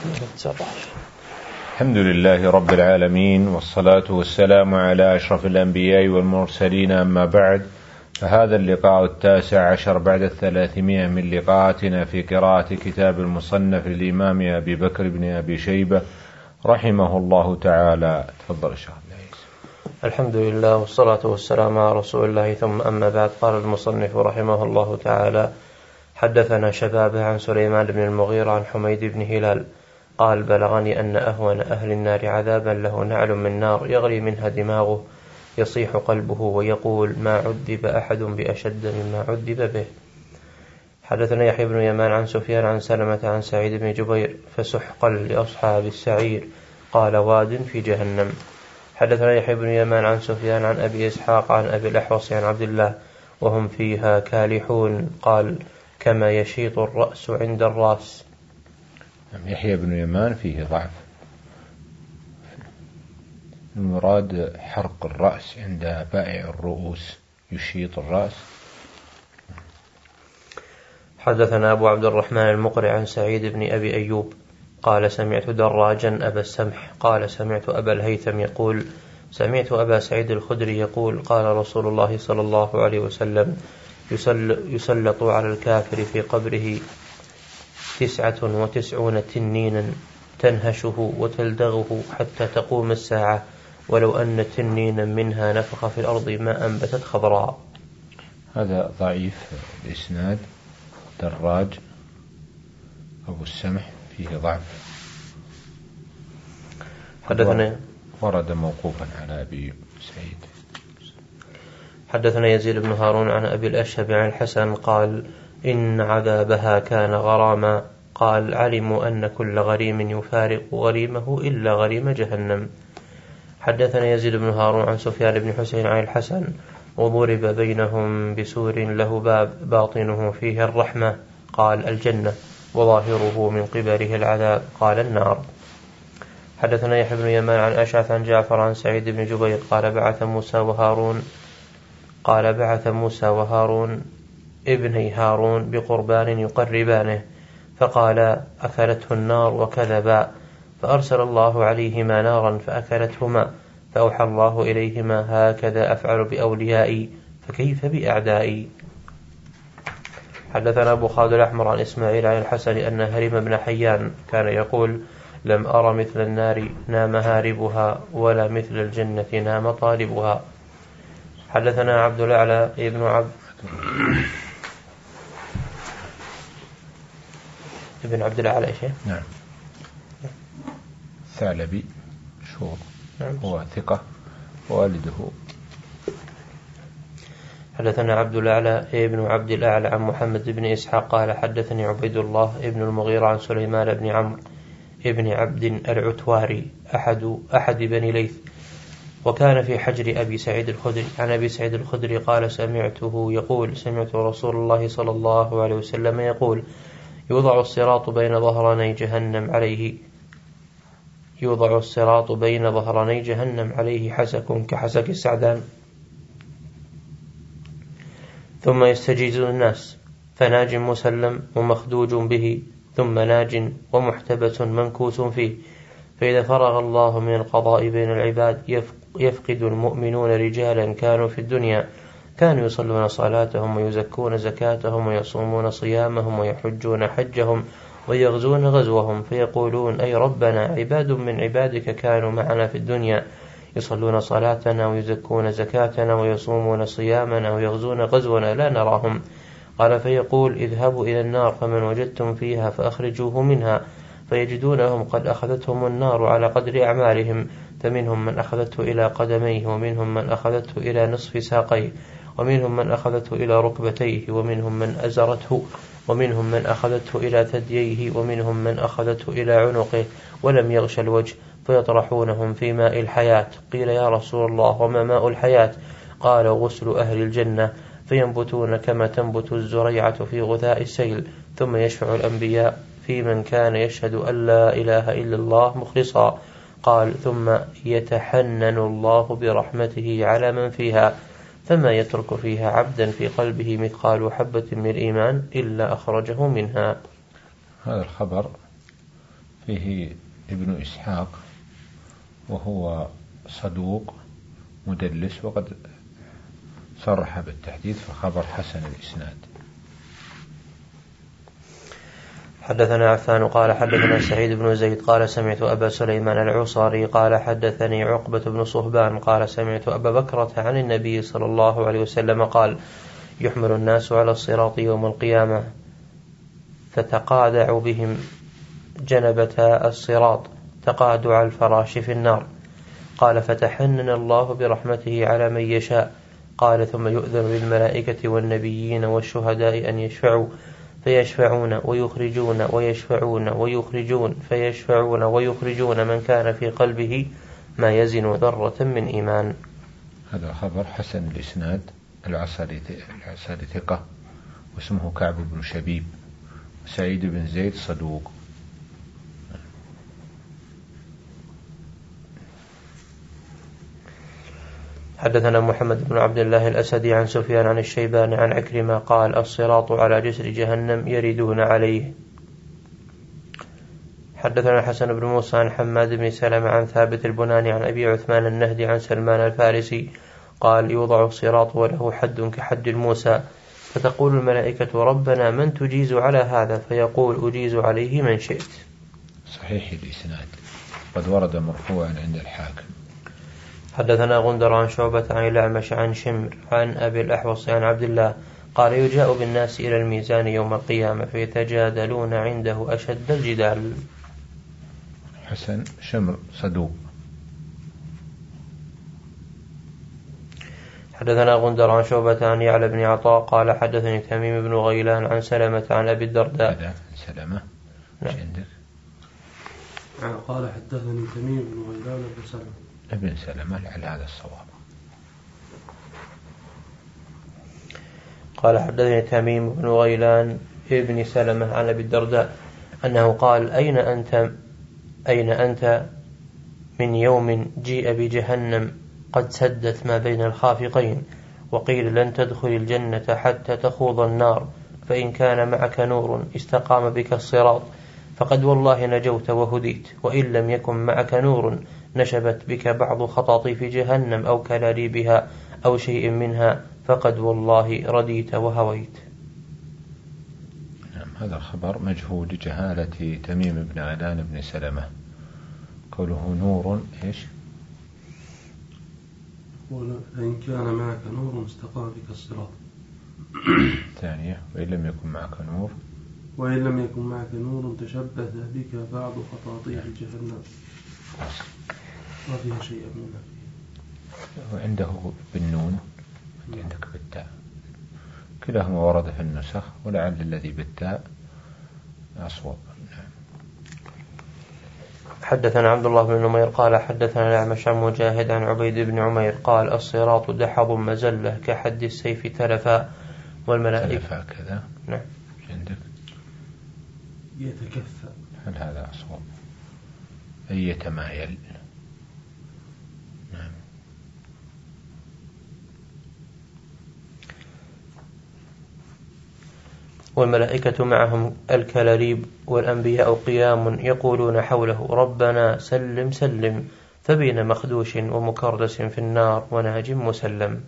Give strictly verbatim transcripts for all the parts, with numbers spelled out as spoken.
الحمد لله رب العالمين، والصلاة والسلام على أشرف الأنبياء والمرسلين، أما بعد، فهذا اللقاء التاسع عشر بعد الثلاثمائة من لقاءاتنا في قراءة كتاب المصنف للإمام أبي بكر بن أبي شيبة رحمه الله تعالى. تفضل الشيخ. الحمد لله والصلاة والسلام على رسول الله، ثم أما بعد. قال المصنف رحمه الله تعالى: حدثنا شبابه عن سليمان بن المغيرة عن حميد بن هلال قال: بلغني أن أهون أهل النار عذابا له نعل من نار يغلي منها دماغه، يصيح قلبه ويقول: ما عذب أحد بأشد مما عذب به. حدثنا يحيى بن يمان عن سفيان عن سلمة عن سعيد بن جبير: فسحقا لأصحاب السعير، قال: واد في جهنم. حدثنا يحيى بن يمان عن سفيان عن أبي إسحاق عن أبي الأحوص عن عبد الله: وهم فيها كالحون، قال: كما يشيط الرأس عند الراس. يحيى بن يمان فيه ضعف، المراد حرق الرأس عند بائع الرؤوس، يشيط الرأس. حدثنا أبو عبد الرحمن المقري عن سعيد بن أبي أيوب قال: سمعت دراجا أبا السمح قال: سمعت أبا الهيثم يقول: سمعت أبا سعيد الخدري يقول: قال رسول الله صلى الله عليه وسلم: يسلط على الكافر في قبره تسعة وتسعون تنينا تنهشه وتلدغه حتى تقوم الساعة، ولو أن تنينا منها نفخ في الأرض ما أنبتت خضراء. هذا ضعيف الإسناد، دراج أبو السمح فيه ضعف. حدثنا ورد موقوفا على أبي سعيد. حدثنا يزيد بن هارون عن أبي الأشهب عن الحسن قال: إن عذابها كان غراما، قال: علموا أن كل غريم يفارق غريمه إلا غريم جهنم. حدثنا يزيد بن هارون عن سفيان بن حسين عن الحسن: وضرب بينهم بسور له باب باطنه فيه الرحمة، قال: الجنة، وظاهره من قبله العذاب، قال: النار. حدثنا يحيى بن يمان عن أشعث عن جعفر عن سعيد بن جبير قال: بعث موسى وهارون قال بعث موسى وهارون ابني هارون بقربان يقربانه، فقال: أكلته النار وكذبا، فأرسل الله عليهما نارا فأكلتهما، فأوحى الله إليهما: هكذا أفعل بأوليائي، فكيف بأعدائي. حدثنا أبو خالد الأحمر عن إسماعيل عن الحسن أن هرم بن حيان كان يقول: لم أر مثل النار نام هاربها، ولا مثل الجنة نام طالبها. حدثنا عبد الأعلى ابن عبد ابن عبد الأعلى شيء نعم ثعلبي شهور، نعم. هو ثقة والده. حدثنا عبد الأعلى ابن عبد الأعلى عن محمد بن إسحاق قال: حدثني عبيد الله ابن المغيرة عن سليمان بن عمرو ابن عبد العتواري أحد أحد بني ليث، وكان في حجر أبي سعيد الخدري. عن أبي سعيد الخدري قال: سمعته يقول: سمعت رسول الله صلى الله عليه وسلم يقول: يوضع الصراط بين ظهراني جهنم عليه يوضع الصراط بين ظهراني جهنم عليه حسك كحسك السعدان، ثم يستجيز الناس، فناج مسلم ومخدوج به، ثم ناج ومحتبس منكوس فيه، فإذا فرغ الله من القضاء بين العباد يفقد المؤمنون رجالا كانوا في الدنيا كانوا يصلون صلاتهم ويزكون زكاتهم ويصومون صيامهم ويحجون حجهم ويغزون غزوهم، فيقولون: أي ربنا، عباد من عبادك كانوا معنا في الدنيا يصلون صلاتنا ويزكون زكاتنا ويصومون صيامنا ويغزون غزونا لا نراهم. قال: فيقول: اذهبوا إلى النار فمن وجدتم فيها فأخرجوه منها، فيجدونهم قد أخذتهم النار على قدر أعمالهم، فمنهم من أخذته إلى قدميه، ومنهم من أخذته إلى نصف ساقيه، ومنهم من أخذته إلى ركبتيه، ومنهم من أزرته، ومنهم من أخذته إلى ثدييه، ومنهم من أخذته إلى عنقه ولم يغش الوجه، فيطرحونهم في ماء الحياة. قيل: يا رسول الله، وما ماء الحياة؟ قال: غسل أهل الجنة، فينبتون كما تنبت الزريعة في غثاء السيل، ثم يشفع الأنبياء في من كان يشهد أن لا إله إلا الله مخلصا. قال: ثم يتحنن الله برحمته على من فيها، فما يترك فيها عبدا في قلبه مثقال حبة من إيمان إلا أخرجه منها. هذا الخبر فيه ابن إسحاق وهو صدوق مدلس، وقد صرح بالتحديث فخبر حسن الإسناد. حدثنا عفان قال حدثنا سعيد بن زيد قال سمعت أبا سليمان العصاري قال حدثني عقبة بن صهبان قال سمعت أبا بكرة عن النبي صلى الله عليه وسلم قال يحمل الناس على الصراط يوم القيامة فتقادع بهم جنبتا الصراط تقادع الفراش في النار. قال فتحنن الله برحمته على من يشاء. قال ثم يؤذن للملائكة والنبيين والشهداء أن يشفعوا فيشفعون ويخرجون ويشفعون ويخرجون فيشفعون ويخرجون من كان في قلبه ما يزن ذرة من إيمان. هذا خبر حسن الإسناد. العسري ثقة واسمه كعب بن شبيب، سعيد بن زيد صدوق. حدثنا محمد بن عبد الله الأسدي عن سفيان عن الشيبان عن عكرمة قال الصراط على جسر جهنم يردون عليه. حدثنا حسن بن موسى عن حماد بن سلمة عن ثابت البناني عن أبي عثمان النهدي عن سلمان الفارسي قال يوضع الصراط وله حد كحد الموسى فتقول الملائكة ربنا من تجيز على هذا فيقول أجيز عليه من شئت. صحيح الإسناد، قد ورد مرفوعا عند الحاكم. حدثنا غندر عن شعبة عن الأعمش عن شمر عن أبي الأحوص عن عبد الله قال يجاء بالناس إلى الميزان يوم القيامة فيتجادلون عنده أشد الجدال. حسن شمر صدوق. حدثنا غندر عن شعبة عن يعلى بن عطاء قال حدثني تميم بن غيلان عن سلمة عن أبي الدرداء. سلمة نعم. قال حدثني تميم بن غيلان بن سلمة ابن سلمة لعل هذا الصواب. قال حدثني تميم بن غيلان ابن سلمة عن أبي الدرداء أنه قال أين أنت أين أنت من يوم جيء بجهنم قد سدت ما بين الخافقين وقيل لن تدخل الجنة حتى تخوض النار فإن كان معك نور استقام بك الصراط فقد والله نجوت وهديت وإن لم يكن معك نور نشبت بك بعض خطاطيف جهنم أو كلاليبها أو شيء منها فقد والله رديت وهويت. نعم. هذا خبر مجهول لجهالة تميم بن غيلان بن سلمة. قوله نور إيش؟ وإن كان معك نور استقام بك الصراط. ثانية وإن لم يكن معك نور وإن لم يكن معك نور تشبث بك بعض خطاطيف جهنم ما فيها شيء منها. وعنده بالنون عندك بالتاء، كلاهما ورد في النسخ ولعل الذي بالتاء أصوب. حدثنا عبد الله بن نمير قال حدثنا الأعمش عن مجاهد عن عبيد بن عمير قال الصراط دحض مزلة كحد السيف تلفا والملائكة تلفا كذا. نعم. عندك يتكفى. هل هذا أصوب؟ أي يتمايل. نعم. والملائكة معهم الكلاليب والأنبياء قيام يقولون حوله ربنا سلم سلم فبين مخدوش ومكردس في النار وناج مسلم.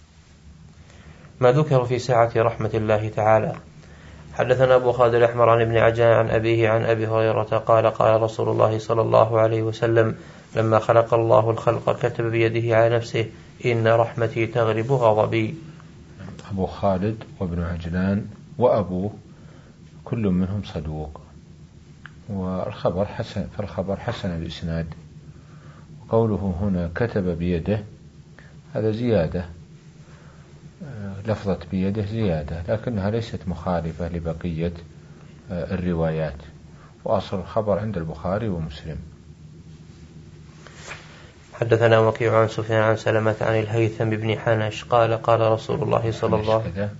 ما ذكر في ساعة رحمة الله تعالى. حدثنا أبو خالد الأحمر عن ابن عجان عن أبيه عن أبي هريرة قال قال رسول الله صلى الله عليه وسلم لما خلق الله الخلق كتب بيده على نفسه إن رحمتي تغلب غضبي. أبو خالد وابن عجلان وأبوه كل منهم صدوق، والخبر حسن فالخبر حسن الإسناد. وقوله هنا كتب بيده هذا زيادة، لفظة بيده زيادة لكنها ليست مخالفة لبقية الروايات، وأصل الخبر عند البخاري ومسلم. حدثنا وكيع عن سفيان عن سلمة عن الهيثم بن حنش قال قال رسول الله صلى الله عليه وسلم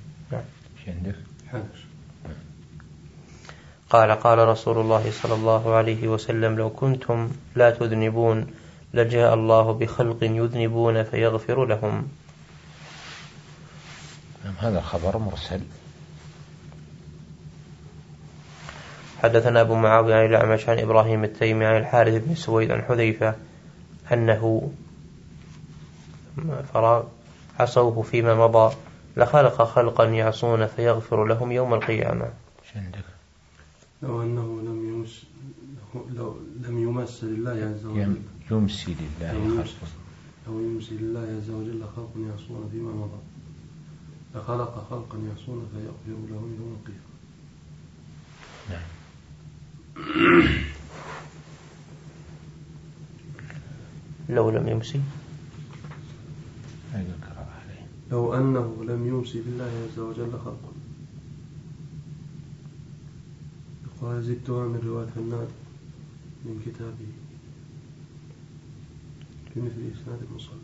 قال قال رسول الله صلى الله عليه وسلم لو كنتم لا تذنبون لجاء الله بخلق يذنبون فيغفر لهم. هذا خبر مرسل. حدثنا أبو معاوية عن الأعمش عن إبراهيم التيمي عن الحارث بن سويد عن حذيفة أنه فراغ عصوه فيما مضى لخلق خلقا يعصون فيغفر لهم يوم القيامة. لو أنه لم يمس لو لم يمس لله عز وجل يمسي لله خلق لو يمسي لله عز وجل خلق يعصون فيما مضى لخلق خلقا يعصون فيغفر لهم يوم القيامة. نعم. لو لم يمسي لو أنه لم يمسي بالله عز وجل خلقا. يقول زدتها من رواية الناد من كتابه بمثل إسناد المصنف.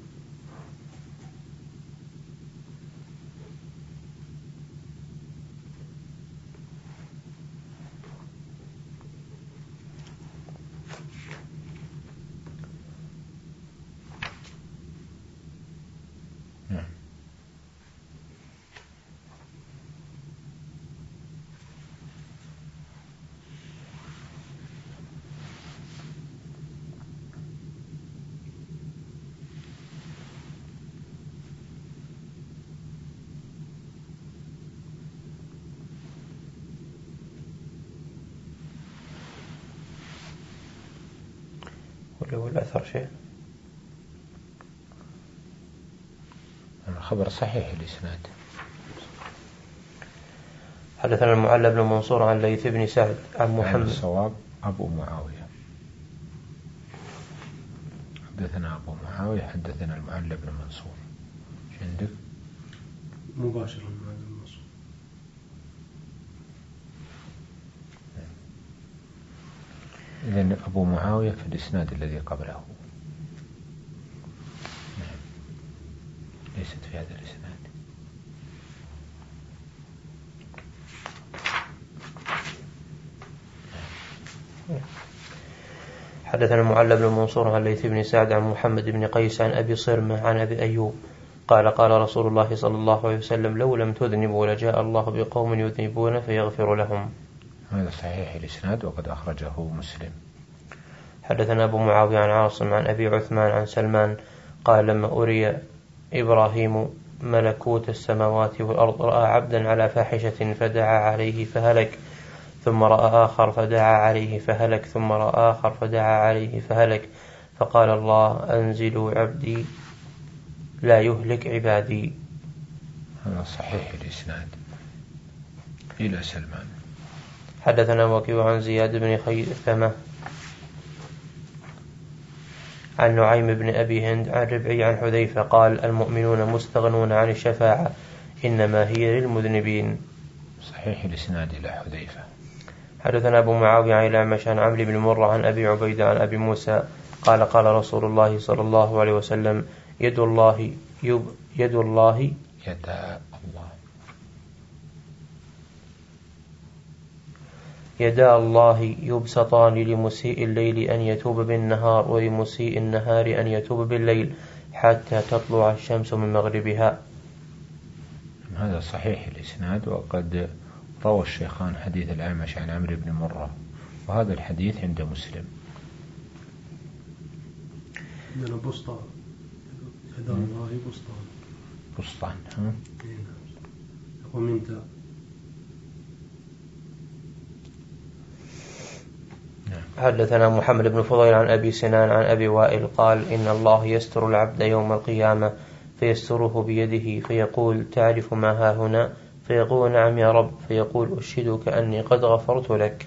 ولو الأثر شيء الخبر صحيح الإسناد. حدثنا المعلى بن منصور عن ليث بن سعد عن محمد الصواب أبو معاوية. حدثنا أبو معاوية حدثنا المعلى بن منصور. شو عندك؟ مباشرا مع المنصور. إذن أبو معاوية في الإسناد الذي قبله، ليست في هذا الإسناد. حدثنا المعلى بن منصور عن ليث بن سعد عن محمد بن قيس عن أبي صرمة عن أبي أيوب قال قال رسول الله صلى الله عليه وسلم لو لم تذنبوا لجاء الله بقوم يذنبون فيغفر لهم. هذا صحيح الإسناد وقد أخرجه مسلم. حدثنا أبو معاوية عن عاصم عن أبي عثمان عن سلمان قال لما أري إبراهيم ملكوت السماوات والأرض رأى عبدا على فاحشة فدعا عليه فهلك، ثم رأى آخر فدعا عليه فهلك، ثم رأى آخر فدعا عليه فهلك، فقال الله أنزلوا عبدي لا يهلك عبادي. هذا صحيح الإسناد إلى سلمان. حدثنا وكيع عن زياد بن خيثمة عن نعيم بن أبي هند عن ربعي عن حذيفة قال المؤمنون مستغنون عن الشفاعة إنما هي للمذنبين. صحيح الإسناد إلى حذيفة. حدثنا أبو معاوية عن الأعمش عن عمرو بن مرة عن أبي عبيدة عن أبي موسى قال قال رسول الله صلى الله عليه وسلم يد الله يب يد الله يد الله يدا الله يبسطان لمسيء الليل أن يتوب بالنهار ولمسيء النهار أن يتوب بالليل حتى تطلع الشمس من مغربها. هذا صحيح الإسناد وقد روى الشيخان حديث الأعمش عن عمرو بن مرة وهذا الحديث عند مسلم. من بسطان يدا الله بسطان بسطان ها ومنت. حدثنا محمد بن فضيل عن أبي سنان عن أبي وائل قال إن الله يستر العبد يوم القيامة فيستره بيده فيقول تعرف ما ها هنا؟ فيقول نعم يا رب، فيقول أشهدك أني قد غفرت لك.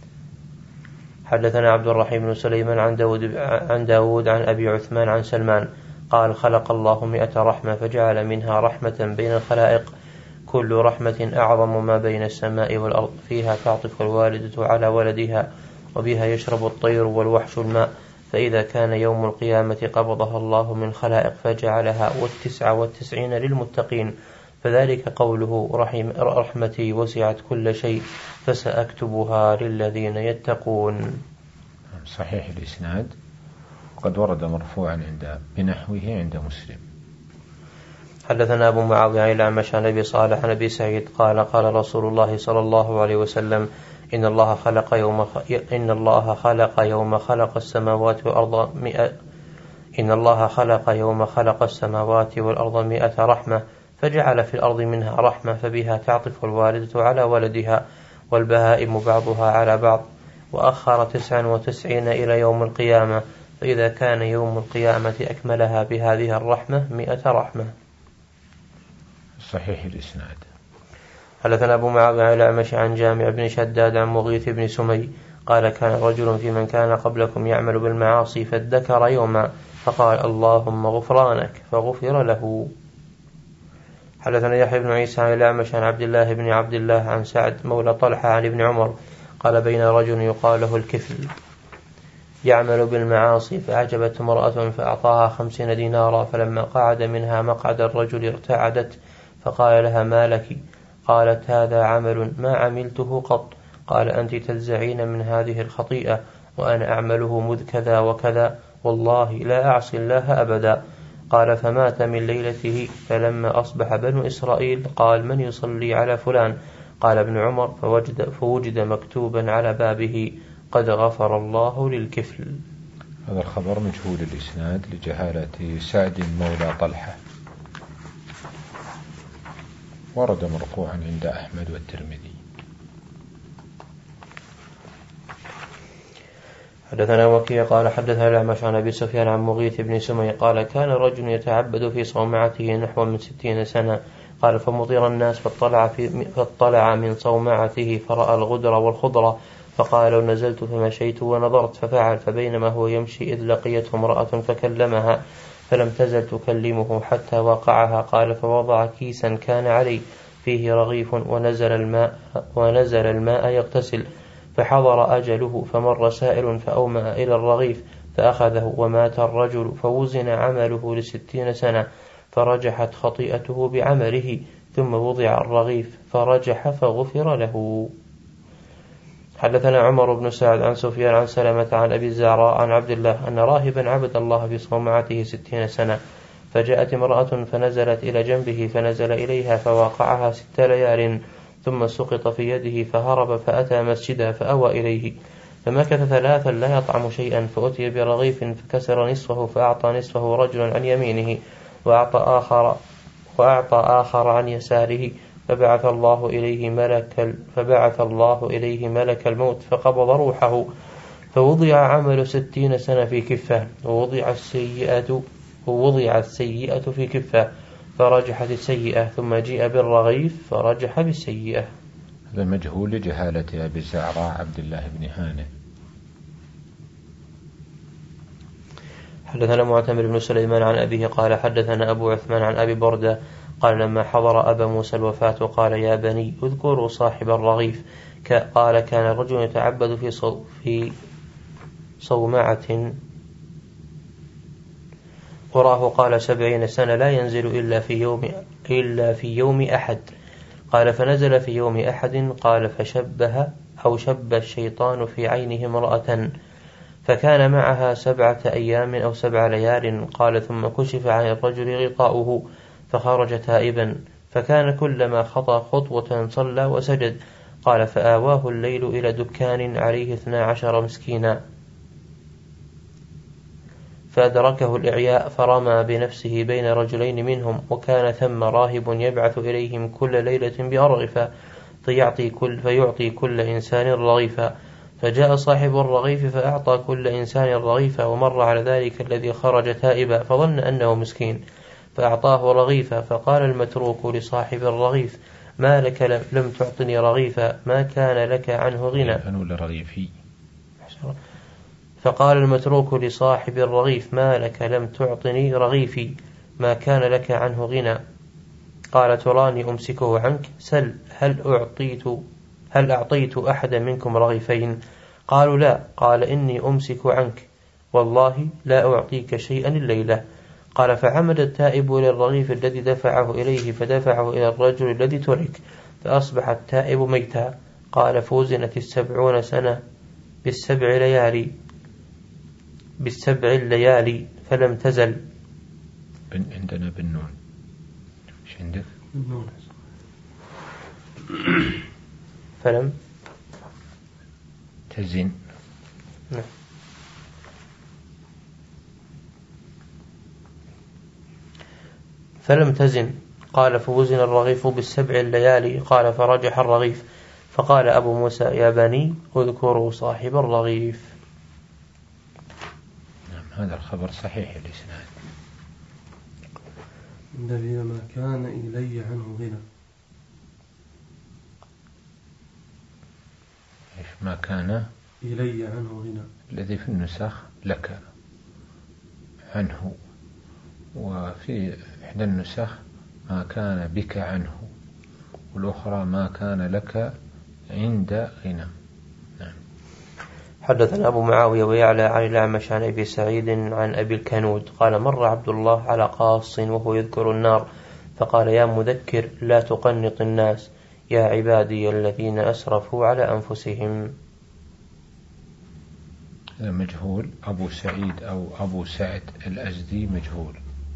حدثنا عبد الرحيم بن سليمان عن داود, عن داود عن أبي عثمان عن سلمان قال خلق الله مئة رحمة فجعل منها رحمة بين الخلائق كل رحمة أعظم ما بين السماء والأرض فيها تعطف الوالدة على ولدها وبها يشرب الطير والوحش الماء، فإذا كان يوم القيامة قبضها الله من خلائق فجعلها والتسعة والتسعين للمتقين، فذلك قوله رحم رحمتي وسعت كل شيء فسأكتبها للذين يتقون. صحيح الإسناد وقد ورد مرفوعا عند بنحوه عند مسلم. حدثنا أبو معاوية عن الأعمش عن أبي صالح عن أبي سعيد قال قال رسول الله صلى الله عليه وسلم إن الله خلق يوم إن الله خلق يوم خلق السماوات والأرض مئة إن الله خلق يوم خلق السماوات والأرض مئة رحمة فجعل في الأرض منها رحمة فبها تعطف الوالدة على ولدها والبهائم بعضها على بعض، وأخر تسعا وتسعين إلى يوم القيامة، فإذا كان يوم القيامة أكملها بهذه الرحمة مئة رحمة. صحيح الإسناد. حدثنا أبو معاوية الأعمش عن جامع بن شداد عن مغيث بن سمي قال كان رجل في من كان قبلكم يعمل بالمعاصي فادكر يوما فقال اللهم غفرانك فغفر له. حدثنا يحيى بن عيسى عن الأعمش عن عبد الله بن عبد الله عن سعد مولى طلحة عن ابن عمر قال بين رجل يقال له الكفل يعمل بالمعاصي فأعجبت امرأة فأعطاها خمسين دينارا، فلما قعد منها مقعد الرجل ارتعدت فقال لها ما لك؟ قالت هذا عمل ما عملته قط. قال أنت تزعين من هذه الخطيئة وأنا أعمله مذ كذا وكذا والله لا أعصي الله أبدا. قال فمات من ليلته، فلما أصبح بنو إسرائيل قال من يصلي على فلان؟ قال ابن عمر فوجد, فوجد مكتوبا على بابه قد غفر الله للكفل. هذا الخبر مجهول الإسناد لجهالة سعد مولى طلحة، ورد مرفوعا عند أحمد والترمذي. حدثنا وكيع قال حدثنا الأعمش عن أبي سفيان عن مغيث بن سمي قال كان رجل يتعبد في صومعته نحو من ستين سنة. قال فمطير الناس فاطلع, في فاطلع من صومعته فرأى الغدر والخضرة فقال لو نزلت فمشيت ونظرت ففعل، فبينما هو يمشي إذ لقيته امرأة فكلمها فلم تزل تكلمه حتى وقعها. قال فوضع كيسا كان عليه فيه رغيف ونزل الماء, ونزل الماء يغتسل، فحضر أجله فمر سائل فأومأ إلى الرغيف فأخذه ومات الرجل، فوزن عمله لستين سنة فرجحت خطيئته بعمله، ثم وضع الرغيف فرجح فغفر له. حدثنا عمر بن سعد عن سفيان عن سلمة عن أبي الزعراء عن عبد الله أن راهبا عبد الله في صومعته ستين سنة، فجاءت امرأة فنزلت إلى جنبه فنزل إليها فواقعها ست ليال، ثم سقط في يده فهرب فأتى مسجدا فأوى إليه، فمكث ثلاثا لا يطعم شيئا، فأتي برغيف فكسر نصفه فأعطى نصفه رجلا عن يمينه وأعطى آخر, وأعطى آخر عن يساره، فبعث الله إليه ملك فبعث الله إليه ملك الموت فقبض روحه، فوضع عمل ستين سنة في كفة، ووضع السيئة ووضع السيئة في كفة فرجحت السيئة، ثم جيء بالرغيف فرجح بالسيئة. هذا مجهول لجهالة أبي الزعراء عبد الله بن هانئ. حدثنا معتمر بن سليمان عن أبيه قال حدثنا أبو عثمان عن أبي بردة قال لما حضر أبا موسى الوفاة قال يا بني اذكروا صاحب الرغيف. قال كان الرجل يتعبد في صو في صومعة قراه قال سبعين سنة لا ينزل إلا في يوم إلا في يوم أحد. قال فنزل في يوم أحد قال فشبه أو شب الشيطان في عينه امرأة فكان معها سبعة أيام أو سبع ليال. قال ثم كشف عن الرجل غطاؤه فخرج تائبا، فكان كلما خطى خطوة صلى وسجد. قال فآواه الليل إلى دكان عليه اثنا عشر مسكينا فأدركه الإعياء فرمى بنفسه بين رجلين منهم، وكان ثم راهب يبعث إليهم كل ليلة بأرغفة فيعطي كل, فيعطي كل إنسان رغيفا. فجاء صاحب الرغيف فأعطى كل إنسان رغيفا، ومر على ذلك الذي خرج تائبا فظن أنه مسكين فأعطاه رغيفا. فقال المتروك لصاحب الرغيف ما لك لم تعطني رغيفا ما كان لك عنه غنى. فقال المتروك لصاحب الرغيف ما لك لم تعطني رغيفي ما كان لك عنه غنى. قال تراني أمسكه عنك، سل هل أعطيت هل أعطيت أحدا منكم رغيفين؟ قالوا لا. قال إني أمسك عنك والله لا أعطيك شيئا الليلة. قال فعمد التائب إلى الرغيف الذي دفعه إليه فدفعه إلى الرجل الذي ترك، فأصبح التائب ميتا. قال فوزنت السبعون سنة بالسبع ليالي بالسبع الليالي فلم تزل. عندنا بالنون. ايش عندك؟ بالنون. فلم تزن. نعم. فلم تزن. قال فوزن الرغيف بالسبع الليالي. قال فرجح الرغيف. فقال أبو موسى يا بني اذكروا صاحب الرغيف. نعم هذا الخبر صحيح الإسناد. الذي ما كان إلي عنه غنى. إيش ما كان إلي عنه غنى؟ الذي في النسخ لك عنه، وفي إحدى النسخ ما كان بك عنه، والأخرى ما كان لك عند غنى. نعم. حدثنا أبو معاوية ويعلى عن الأعمش عن أبي سعيد عن أبي الكنود قال مر عبد الله على قاص وهو يذكر النار فقال يا مذكر لا تقنط الناس يا عبادي الذين أسرفوا على أنفسهم. مجهول. أبو سعيد أو أبو سعد الأزدي مجهول.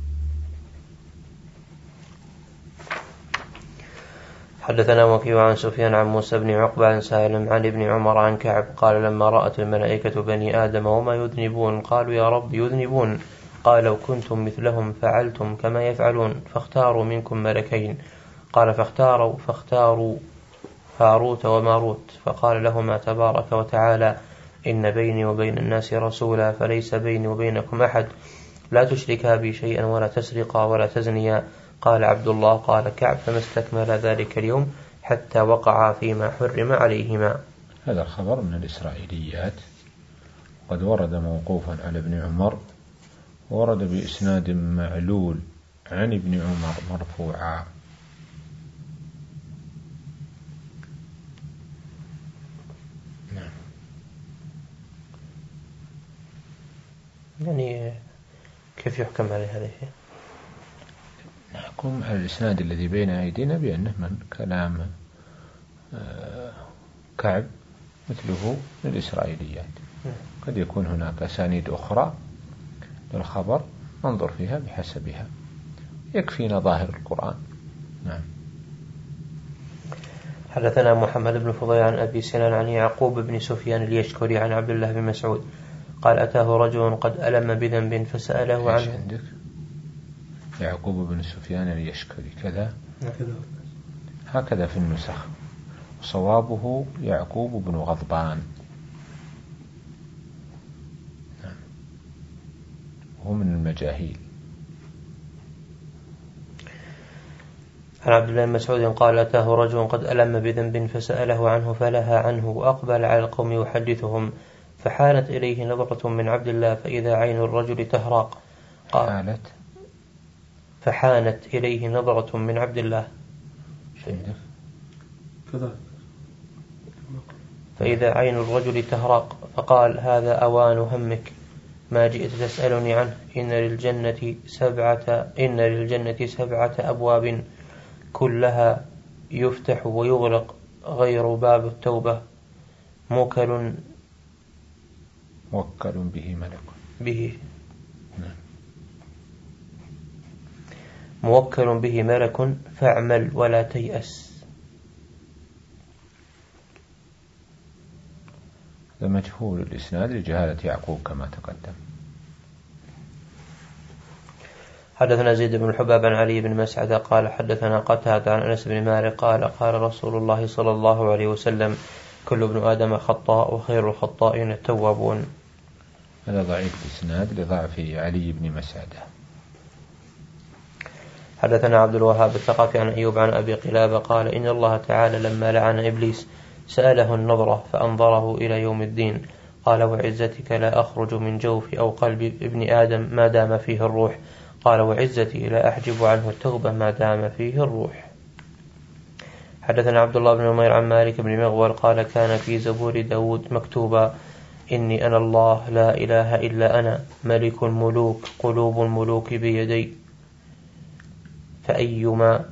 حدثنا وكيع عن سفيان عن موسى بن عقبة عن سالم عن ابن عمر عن كعب قال لما رأت الملائكة بني آدم وما يذنبون قالوا يا رب يذنبون. قال لو كنتم مثلهم فعلتم كما يفعلون فاختاروا منكم ملكين. قال فاختاروا فاختاروا هاروت وماروت. فقال لهما تبارك وتعالى إن بيني وبين الناس رسولا فليس بيني وبينكم أحد لا تشركا بي شيئا ولا تسرقا ولا تزنيا. قال عبد الله قال كعب فما استكمل ذلك اليوم حتى وقعا فيما حرم عليهما. هذا الخبر من الإسرائيليات، قد ورد موقوفا على ابن عمر، ورد بإسناد معلول عن ابن عمر مرفوعا. نعم. يعني كيف يحكم على هذا الشيء؟ نحكم على الإسناد الذي بين أيدينا بأنه من كلام كعب مثله من الإسرائيليات. قد يكون هناك أسانيد أخرى للخبر ننظر فيها بحسبها، يكفينا ظاهر القرآن. نعم. حدثنا محمد بن فضيل عن أبي سنان عن يعقوب بن سفيان اليشكري عن عبد الله بن مسعود قال أتاه رجل قد ألم بذنب فسأله عنه. عندك يعقوب بن سفيان اليشكري كذا هكذا في النسخ، وصوابه يعقوب بن غضبان. نعم. وهو من المجاهيل. عن عبد الله بن مسعود قال أتاه رجل قد ألم بذنب فسأله عنه فلها عنه وأقبل على القوم يحدثهم فحالت إليه نظرة من عبد الله فإذا عين الرجل تهراق. قالت فحانت إليه نظرة من عبد الله فإذا عين الرجل تهراق فقال هذا أوان همك ما جئت تسألني عنه إن للجنة سبعة إن للجنة سبعة أبواب كلها يفتح ويغلق غير باب التوبة موكل موكل به ملك به موكل به ملك فاعمل ولا تيأس. مجهول الإسناد لجهالة يعقوب كما تقدم. حدثنا زيد بن الحباب عن علي بن مسعد قال حدثنا قتادة عن أنس بن مالك قال قال رسول الله صلى الله عليه وسلم كل ابن آدم خطاء وخير الخطائين التوابون. هذا ضعيف الإسناد لضعف علي بن مسعد. حدثنا عبد الوهاب الثقفي عن أيوب عن أبي قلابة قال إن الله تعالى لما لعن إبليس سأله النظرة فأنظره إلى يوم الدين قال وعزتك لا أخرج من جوف أو قلب ابن آدم ما دام فيه الروح قال وعزتي لا أحجب عنه التوبة ما دام فيه الروح. حدثنا عبد الله بن عمير عن مالك بن مغول قال كان في زبور داود مكتوبا إني أنا الله لا إله إلا أنا ملك الملوك قلوب الملوك بيدي فأيما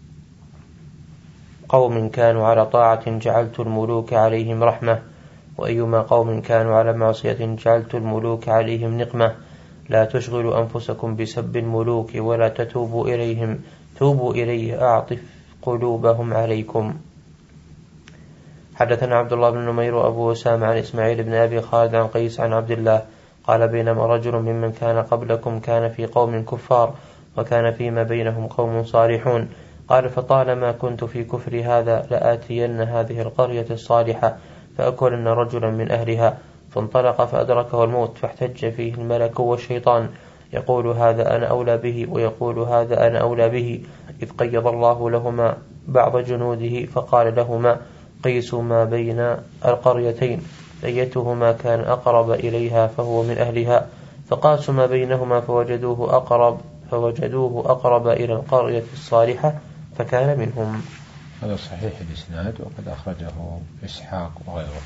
قوم كانوا على طاعة جعلت الملوك عليهم رحمة وأيما قوم كانوا على معصية جعلت الملوك عليهم نقمة لا تشغلوا أنفسكم بسب الملوك ولا تتوبوا إليهم توبوا إليه أعطف قلوبهم عليكم. حدثنا عبد الله بن نمير وأبو أسامة عن إسماعيل بن أبي خالد عن قيس عن عبد الله قال بينما رجل ممن كان قبلكم كان في قوم كفار وكان فيما بينهم قوم صالحون قال فطالما كنت في كفر هذا لآتين هذه القرية الصالحة فأكلن رجلا من أهلها فانطلق فأدركه الموت فاحتج فيه الملك والشيطان يقول هذا أنا أولى به ويقول هذا أنا أولى به إذ قيض الله لهما بعض جنوده فقال لهما قيسوا ما بين القريتين أيتهما كان أقرب إليها فهو من أهلها فقاسوا ما بينهما فوجدوه أقرب فوجدوه أقرب إلى القرية الصالحة فكان منهم. هذا صحيح الإسناد وقد أخرجه إسحاق وغيره.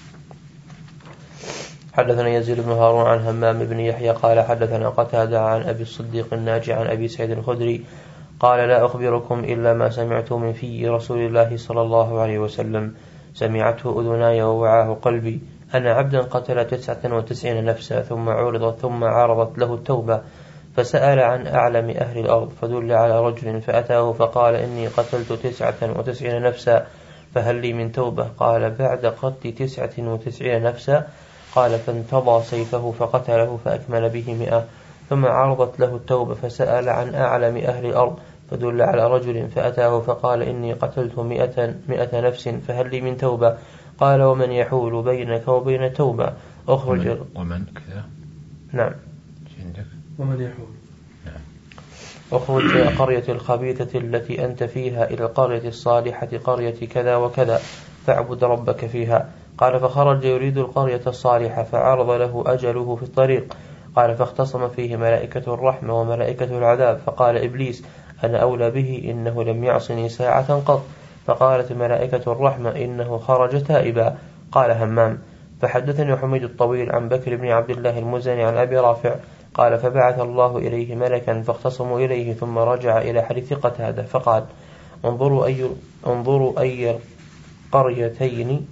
حدثنا يزيد بن هارون عن همام بن يحيى قال حدثنا قتادة عن أبي الصديق الناجي عن أبي سعيد الخدري قال لا أخبركم إلا ما سمعت من في رسول الله صلى الله عليه وسلم سمعته أذناي ووعاه قلبي أنا عبدا قتل تسعة وتسعين نفسا ثم عرض ثم عرضت له التوبة فسأل عن أعلم أهل الأرض فدل على رجل فأتاه فقال إني قتلت تسعة وتسعين نفسا فهل لي من توبة قال بعد قتل تسعة وتسعين نفسا قال فانتضى سيفه فقتله فأكمل به مئة ثم عرضت له التوبة فسأل عن أعلم أهل الأرض فدل على رجل فأتاه فقال إني قتلت مئة, مئة نفس فهل لي من توبة قال ومن يحول بينك وبين التوبة أخرج ومن, ومن كذا نعم عندك ومن يحول نعم. أخرج إلى القرية الخبيثة التي أنت فيها إلى القرية الصالحة قرية كذا وكذا فاعبد ربك فيها قال فخرج يريد القرية الصالحة فعرض له أجله في الطريق قال فاختصم فيه ملائكة الرحمة وملائكة العذاب فقال إبليس أنا أولى به إنه لم يعصني ساعة قط فقالت ملائكة الرحمة إنه خرج تائبا قال همام فحدثني حميد الطويل عن بكر بن عبد الله المزني عن أبي رافع قال فبعث الله إليه ملكا فاختصموا إليه ثم رجع إلى حديث قتادة فقال انظروا أي, انظروا أي القريتين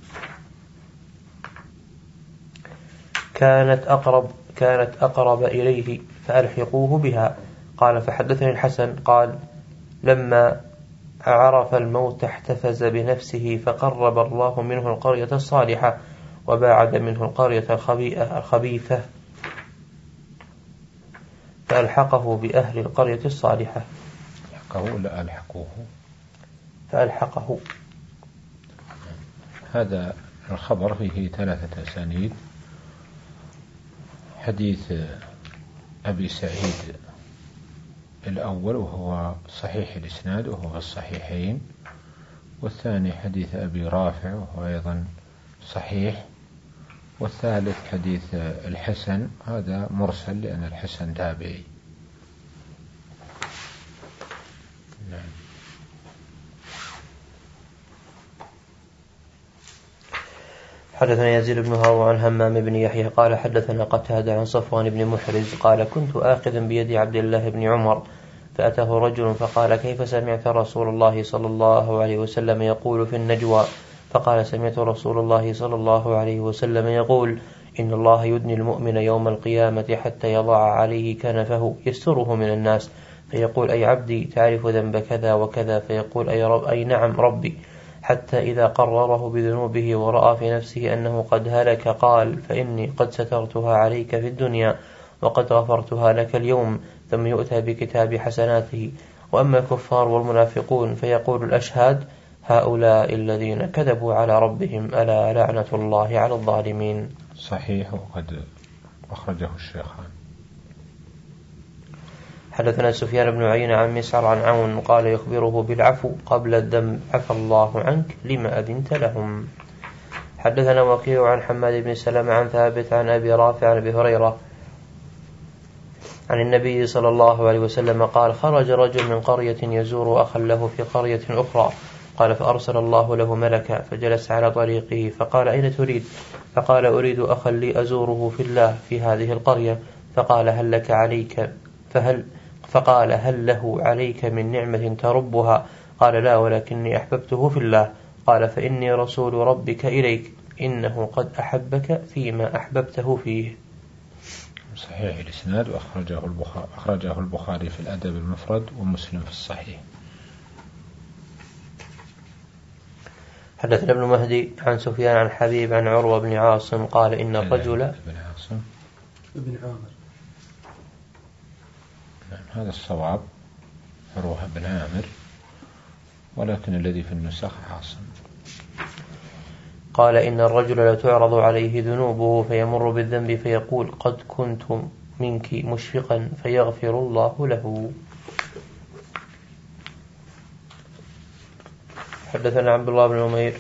كانت أقرب كانت أقرب إليه فألحقوه بها قال فحدثني الحسن قال لما عرف الموت احتفز بنفسه فقرب الله منه القرية الصالحة وباعد منه القرية الخبيثة فألحقه بأهل القرية الصالحة ألحقه ولا ألحقوه فألحقه. هذا الخبر فيه ثلاثة أسانيد حديث أبي سعيد الأول وهو صحيح الإسناد وهو في الصحيحين والثاني حديث أبي رافع وهو أيضا صحيح والثالث حديث الحسن هذا مرسل لأن الحسن تابعي. نعم. حدثنا يزيد بن هارون عن همام بن يحيى قال حدثنا قتادة عن صفوان بن محرز قال كنت آخذا بيد عبد الله بن عمر فأتاه رجل فقال كيف سمعت رسول الله صلى الله عليه وسلم يقول في النجوى فقال سمعت رسول الله صلى الله عليه وسلم يقول إن الله يدني المؤمن يوم القيامة حتى يضع عليه كنفه يستره من الناس فيقول أي عبدي تعرف ذنب كذا وكذا فيقول أي, رب أي نعم ربي حتى إذا قرره بذنوبه ورأى في نفسه أنه قد هلك قال فإني قد سترتها عليك في الدنيا وقد غفرتها لك اليوم ثم يؤتى بكتاب حسناته. وأما الكفار والمنافقون فيقول الأشهاد هؤلاء الذين كذبوا على ربهم ألا لعنة الله على الظالمين. صحيح وقد أخرجه الشيخان. حدثنا سفيان بن عيينة عن مسعر عن عون قال يخبره بالعفو قبل الدم عفى الله عنك لما أذنت لهم. حدثنا وكيع عن حماد بن سلمة عن ثابت عن أبي رافع عن أبي هريرة عن النبي صلى الله عليه وسلم قال خرج رجل من قرية يزور أخا له في قرية أخرى قال فأرسل الله له ملكا فجلس على طريقه فقال أين تريد فقال أريد أخا لي أزوره في الله في هذه القرية فقال هل لك عليك فهل فقال هل له عليك من نعمة تربها قال لا ولكني أحببته في الله قال فإني رسول ربك إليك إنه قد أحبك فيما أحببته فيه. صحيح الإسناد وأخرجه البخاري, أخرجه البخاري في الأدب المفرد ومسلم في الصحيح. حدثنا ابن مهدي عن سفيان عن حبيب عن عروة بن عاصم قال إن الرجل ابن عاصم ابن عامر. نعم هذا الصواب، عروة بن عامر، ولكن الذي في النسخ عاصم. قال إن الرجل لتعرض عليه ذنوبه فيمر بالذنب فيقول قد كنت منك مشفقا فيغفر الله له. حدثنا عبد الله بن عمير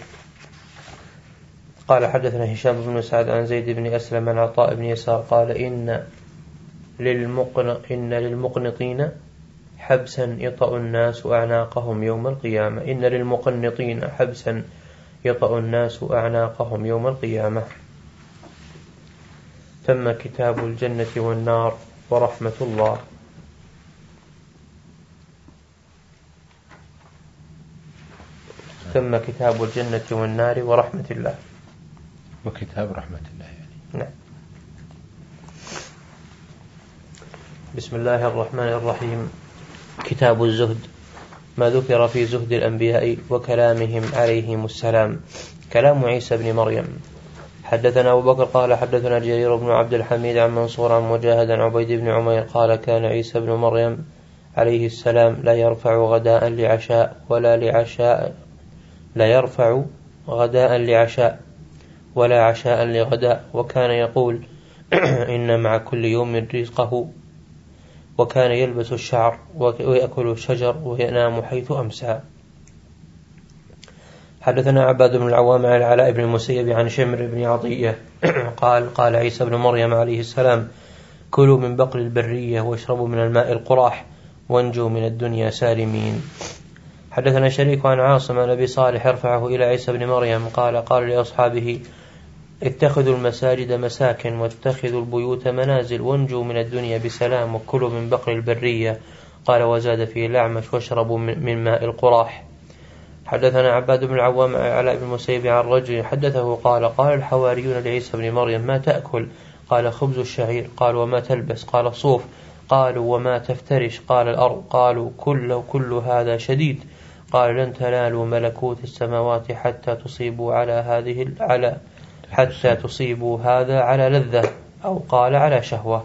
قال حدثنا هشام بن سعد عن زيد بن أسلم عن عطاء بن يسار قال إن للمقن إن للمقنطين حبسا يطأ الناس أعناقهم يوم القيامة إن للمقنطين حبسا يطأ الناس أعناقهم يوم القيامة. ثم كتاب الجنة والنار ورحمة الله. ثم كتاب الجنة والنار ورحمة الله. وكتاب رحمة الله يعني. نعم. بسم الله الرحمن الرحيم. كتاب الزهد. ما ذكر في زهد الأنبياء وكلامهم عليهم السلام. كلام عيسى بن مريم. حدثنا أبو بكر قال حدثنا جرير بن عبد الحميد عن منصور عن مجاهد عن عبيد بن عمير قال كان عيسى بن مريم عليه السلام لا يرفع غداء لعشاء ولا لعشاء لا يرفع غداء لعشاء ولا عشاء لغداء، وكان يقول إن مع كل يوم رزقه، وكان يلبس الشعر ويأكل الشجر وينام حيث أمسى. حدثنا عباد بن العوام عن العلاء بن المسيب عن شمر بن عطية قال قال عيسى بن مريم عليه السلام كلوا من بقل البرية واشربوا من الماء القراح وانجوا من الدنيا سالمين. حدثنا شريك عن عاصم عن أبي صالح يرفعه إلى عيسى بن مريم قال قال لأصحابه اتخذوا المساجد مساكن واتخذوا البيوت منازل وانجوا من الدنيا بسلام وكلوا من بقر البرية. قال وزاد فيه الأعمش واشربوا من ماء القراح. حدثنا عباد بن العوام على ابن المسيب عن رجل حدثه قال قال الحواريون لعيسى بن مريم ما تأكل؟ قال خبز الشعير. قال وما تلبس؟ قال صوف. قالوا وما تفترش؟ قال الأرض. قالوا كل, كل هذا شديد. قال لن تنالوا ملكوت السماوات حتى تصيبوا على هذه على حتى تصيبوا هذا على لذة، أو قال على شهوة.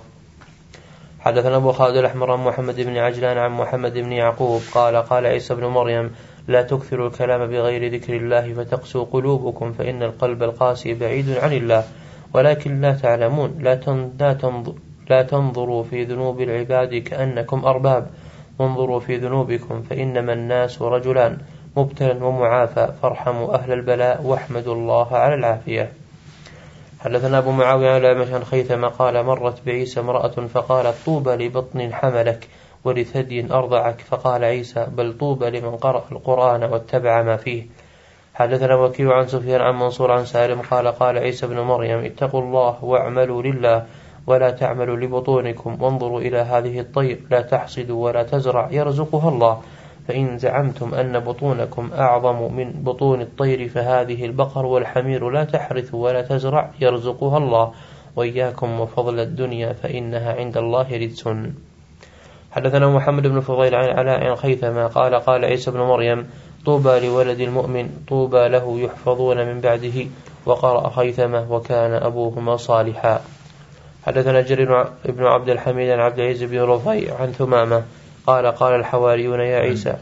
حدثنا أبو خالد الأحمر عن محمد بن عجلان عن محمد بن يعقوب قال قال عيسى بن مريم لا تكثروا الكلام بغير ذكر الله فتقسوا قلوبكم فإن القلب القاسي بعيد عن الله، ولكن لا تعلمون. لا تنظر لا تنظروا في ذنوب العباد كأنكم أرباب، وانظروا في ذنوبكم فإنما الناس رجلان مبتلا ومعافى، فارحموا أهل البلاء واحمدوا الله على العافية. حدثنا أبو معاوية على مشان خيثم قال مرت بعيسى امرأة فقالت طوبى لبطن حملك ولثدي أرضعك، فقال عيسى بل طوبى لمن قرأ القرآن واتبع ما فيه. حدثنا وكيع عن سفيان عن منصور عن سالم قال قال عيسى بن مريم اتقوا الله واعملوا لله ولا تعملوا لبطونكم، وانظروا إلى هذه الطير لا تحصدوا ولا تزرع يرزقها الله، فإن زعمتم أن بطونكم أعظم من بطون الطير فهذه البقر والحمير لا تحرث ولا تزرع يرزقها الله، وإياكم وفضل الدنيا فإنها عند الله رجس. حدثنا محمد بن فضيل عن علاء عن خيثمة قال قال عيسى بن مريم طوبى لولد المؤمن طوبى له يحفظون من بعده، وقرأ خيثمة وكان أبوهما صالحا. حدثنا جرير بن عبد الحميد عن عبد العزيز بن رفيع عن ثمامة قال قال الحواريون يا عيسى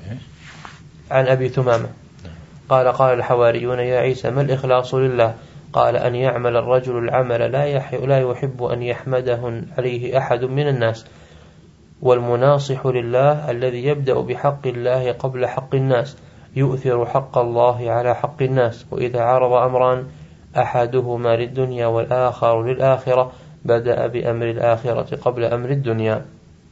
عن أبي ثمامة قال قال الحواريون يا عيسى ما الإخلاص لله؟ قال أن يعمل الرجل العمل لا يحب أن يحمده عليه أحد من الناس، والمناصح لله الذي يبدأ بحق الله قبل حق الناس، يؤثر حق الله على حق الناس، وإذا عرض أمران أحدهما للدنيا والآخر للآخرة بدأ بأمر الآخرة قبل أمر الدنيا.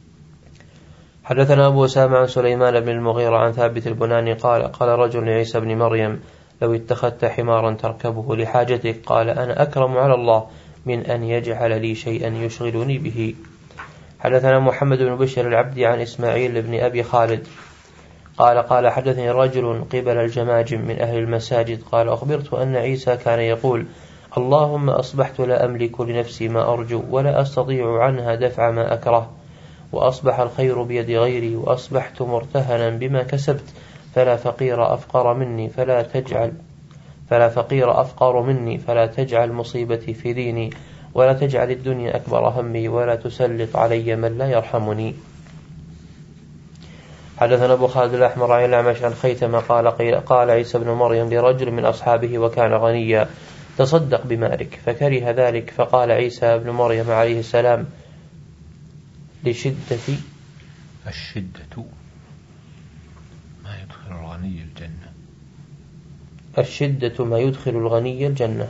حدثنا أبو أسامة عن سليمان بن المغيرة عن ثابت البناني قال قال رجل لعيسى بن مريم لو اتخذت حمارا تركبه لحاجتك قال أنا أكرم على الله من أن يجعل لي شيئا يشغلني به. حدثنا محمد بن بشر العبدي عن إسماعيل بن أبي خالد قال قال حدثني رجل قبل الجماجم من أهل المساجد قال أخبرت أن عيسى كان يقول اللهم أصبحت لا أملك لنفسي ما أرجو ولا أستطيع عنها دفع ما أكره، وأصبح الخير بيد غيري، وأصبحت مرتهنا بما كسبت، فلا فقير أفقر مني، فلا تجعل فلا فقير أفقر مني، فلا تجعل مصيبتي في ديني، ولا تجعل الدنيا أكبر همي، ولا تسلط علي من لا يرحمني. حدثنا أبو خالد الأحمر عن الأعمش عن خيثمة قال قال عيسى بن مريم لرجل من أصحابه وكان غنيا: تصدق بمالك، فكره ذلك، فقال عيسى بن مريم عليه السلام: لشدة الشدة ما يدخل الغني الجنة. الشدة ما يدخل الغني الجنة.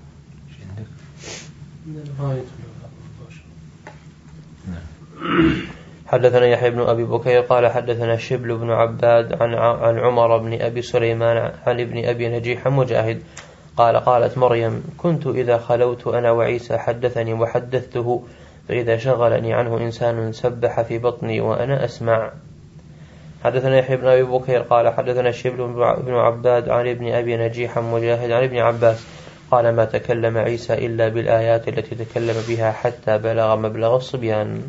حدثنا يحيى بن أبي بكير قال حدثنا شبل بن عباد عن عن عمر بن أبي سليمان عن ابن أبي نجيح مجاهد قال قالت مريم: كنت إذا خلوت أنا وعيسى حدثني وحدثته، فإذا شغلني عنه إنسان سبح في بطني وأنا أسمع. حدثنا يحيى بن أبي بكير قال حدثنا شبل بن عباد عن ابن أبي نجيح مجاهد عن ابن عباس قال: ما تكلم عيسى إلا بالآيات التي تكلم بها حتى بلغ مبلغ الصبيان.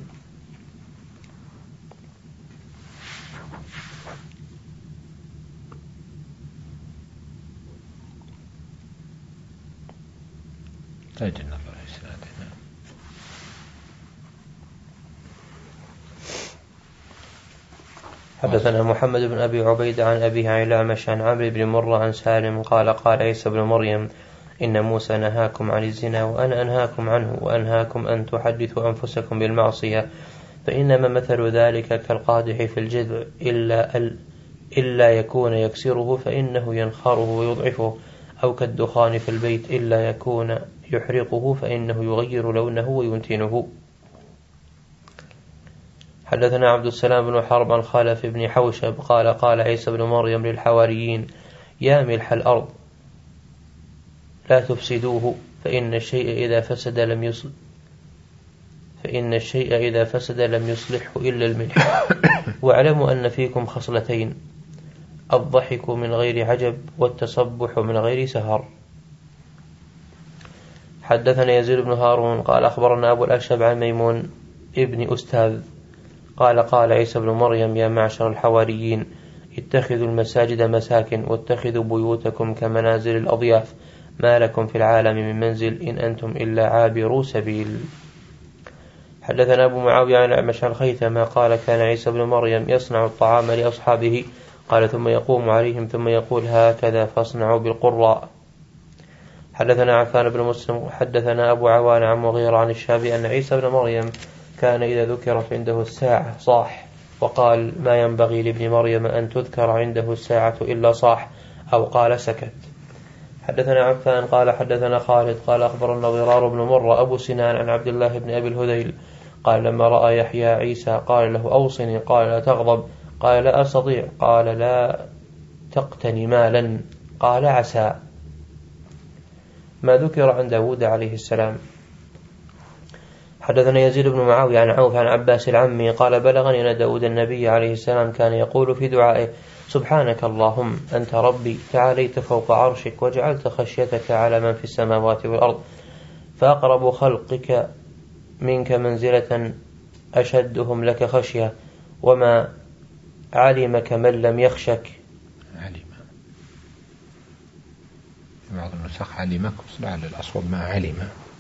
حدثنا محمد بن أبي عبيد عن أبيه عن الأعمش عن عمرو بن مرة عن سالم قال قال عيسى بن مريم: إن موسى نهاكم عن الزنا وأنا أنهاكم عنه، وأنهاكم أن تحدثوا أنفسكم بالمعصية، فإنما مثل ذلك كالقادح في الجذع إلا, إلا يكون يكسره فإنه ينخره ويضعفه، أو كالدخان في البيت إلا يكون يحرقه فإنه يغير لونه وينتنه. حدثنا عبد السلام بن حرب عن خلف بن حوشب قال قال عيسى بن مريم للحواريين: يا ملح الأرض لا تفسدوه، فإن الشيء إذا فسد لم يصلح فإن الشيء إذا فسد لم يصلحه إلا الملح، واعلموا أن فيكم خصلتين: الضحك من غير عجب، والتصبح من غير سهر. حدثنا يزيد بن هارون قال أخبرنا أبو الأشهب عن ميمون ابن أستاذ قال قال عيسى بن مريم: يا معشر الحواريين، اتخذوا المساجد مساكن، واتخذوا بيوتكم كمنازل الأضياف، ما لكم في العالم من منزل إن أنتم إلا عابروا سبيل. حدثنا أبو معاوية عن الأعمش عن خيثمة قال كان عيسى بن مريم يصنع الطعام لأصحابه، قال ثم يقوم عليهم ثم يقول: هكذا فاصنعوا بالقراء. حدثنا عفان بن مسلم حدثنا أبو عوان عن مغيرة عن الشافعي أن عيسى بن مريم كان إذا ذكرت عنده الساعة صاح، وقال: ما ينبغي لابن مريم أن تذكر عنده الساعة إلا صاح، أو قال سكت. حدثنا عفان قال حدثنا خالد قال أخبرنا ضرار بن مرة أبو سنان عن عبد الله بن أبي الهذيل قال لما رأى يحيى عيسى قال له: أوصني. قال: لا تغضب. قال: لا أستطيع. قال: لا تقتني مالا. قال: عسى. ما ذكر عن داود عليه السلام. حدثنا يزيد بن معاوية عن عوف عن عباس العمي قال: بلغني أن داود النبي عليه السلام كان يقول في دعائه: سبحانك اللهم أنت ربي، تعاليت فوق عرشك، وجعلت خشيتك على من في السماوات والأرض، فأقرب خلقك منك منزلة أشدهم لك خشية، وما علمك من لم يخشك. علم بعض النسخ علمك، على الأصوب ما علم.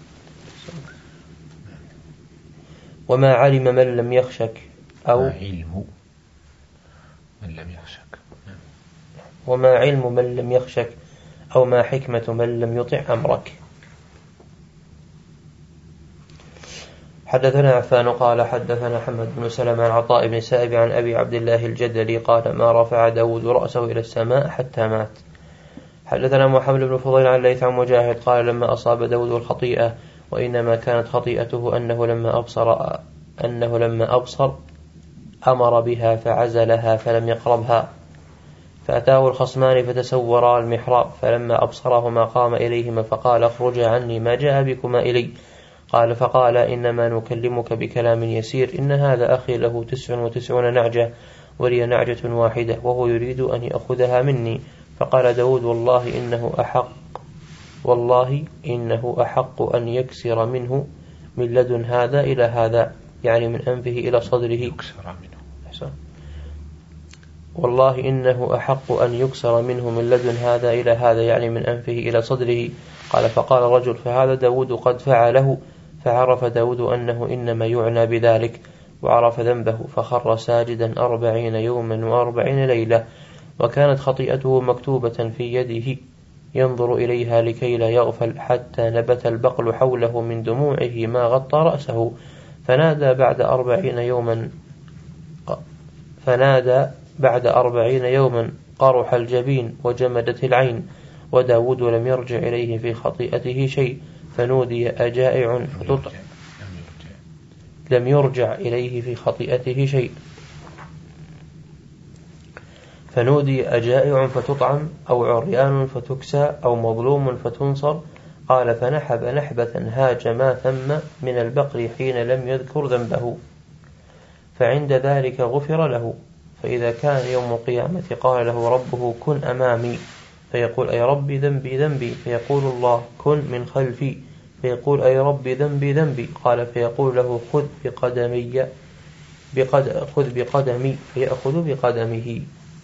وما علم من لم يخشك، أو ما علم من لم يخشك، وما علم من لم يخشك، أو ما حكمة من لم يطع أمرك. حدثنا عفان قال حدثنا حمد بن سلمة عن عطاء بن سائب عن أبي عبد الله الجدلي قال: ما رفع داود رأسه إلى السماء حتى مات. حدثنا محمد بن فضيل عن ليث عن مجاهد قال: لما أصاب داود الخطيئة، وإنما كانت خطيئته أنه لما أبصر أنه لما أبصر أمر بها فعزلها فلم يقربها، فأتاه الخصمان فتسورا المحراب، فلما أبصرهما قام إليهما فقال: اخرجا عني، ما جاء بكما إلي؟ قال فقال: إنما نكلمك بكلام يسير، إن هذا أخي له تسع وتسعون نعجة ولي نعجة واحدة، وهو يريد أن يأخذها مني. فقال داود: والله إنه أحق والله إنه أحق أن يكسر منه من لدن هذا إلى هذا، يعني من أنفه إلى صدره، يكسر منه والله إنه أحق أن يكسر منه من لدن هذا إلى هذا، يعني من أنفه إلى صدره. قال فقال رجل فهذا داود قد فعله، فعرف داود أنه إنما يعنى بذلك، وعرف ذنبه، فخر ساجدا أربعين يوما وأربعين ليلة، وكانت خطيئته مكتوبة في يده ينظر إليها لكي لا يغفل، حتى نبت البقل حوله من دموعه ما غطى رأسه. فنادى بعد أربعين يوما فنادى بعد أربعين يوما قرح الجبين وجمدت العين، وداود لم يرجع إليه في خطيئته شيء، فنودي أجائع فتطعم لم يرجع إليه في خطيئته شيء فنودي أجائع فتطعم، أو عريان فتكسى، أو مظلوم فتنصر. قال فنحب نحبة هاج ما ثم من البقر حين لم يذكر ذنبه، فعند ذلك غفر له. فإذا كان يوم القيامة قال له ربه كن أمامي، فيقول أي ربي ذنبي ذنبي، فيقول الله كن من خلفي، فيقول أي ربي ذنبي ذنبي. قال فيقول له خذ بقدمي بقد خذ بقدمي، فيأخذ بقدمه.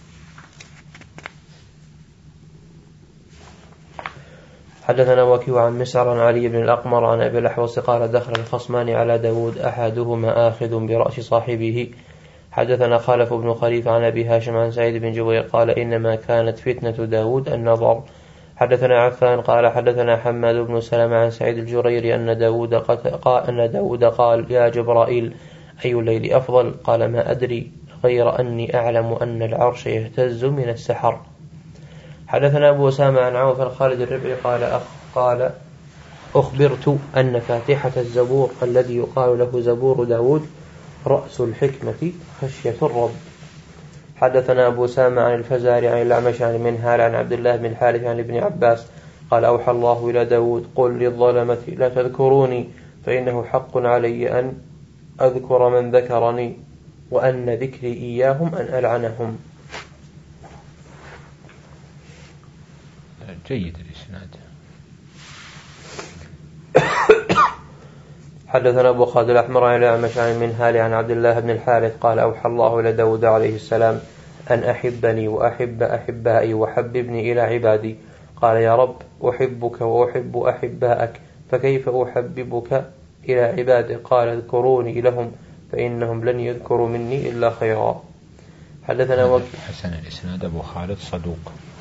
حدثنا وكيع عن مسعر عن علي بن الأقمر عن أبي الأحوص قال دخل الخصمان على داود أحدهما آخذ برأس صاحبه. حدثنا خالف بن خليفة عن أبي هاشم عن سعيد بن جبير قال إنما كانت فتنة داود النظر. حدثنا عفان قال حدثنا حماد بن سلمة عن سعيد الجريري أن داود قال, أن داود قال يا جبرائيل أي الليل أفضل؟ قال ما أدري غير أني أعلم أن العرش يهتز من السحر. حدثنا أبو أسامة عن عوف خالد الربعي قال أخ قال أخبرت أن فاتحة الزبور الذي يقال له زبور داود رأس الحكمة خشية الرب. حدثنا أبو أسامة عن الفزاري عن الأعمش عن منهال عن عبد الله بن الحارث عن ابن عباس قال أوحى الله إلى داود قل للظلمة لا تذكروني فإنه حق علي أن أذكر من ذكرني، وأن ذكري إياهم أن ألعنهم. جيد الإسناد. حدثنا أبو خالد الأحمر عن الأعمش عن منهال عن عبد الله بن الحارث قال أوحى الله إلى داود عليه السلام أن أحبني وأحب أحبائي وحببني إلى عبادي. قال يا رب أحبك وأحب أحبائك، فكيف أحببك إلى عبادي؟ قال اذكروني لهم فإنهم لن يذكروا مني إلا خيرا. حدثنا وكيع حسن الإسناد أبو خالد صدوق.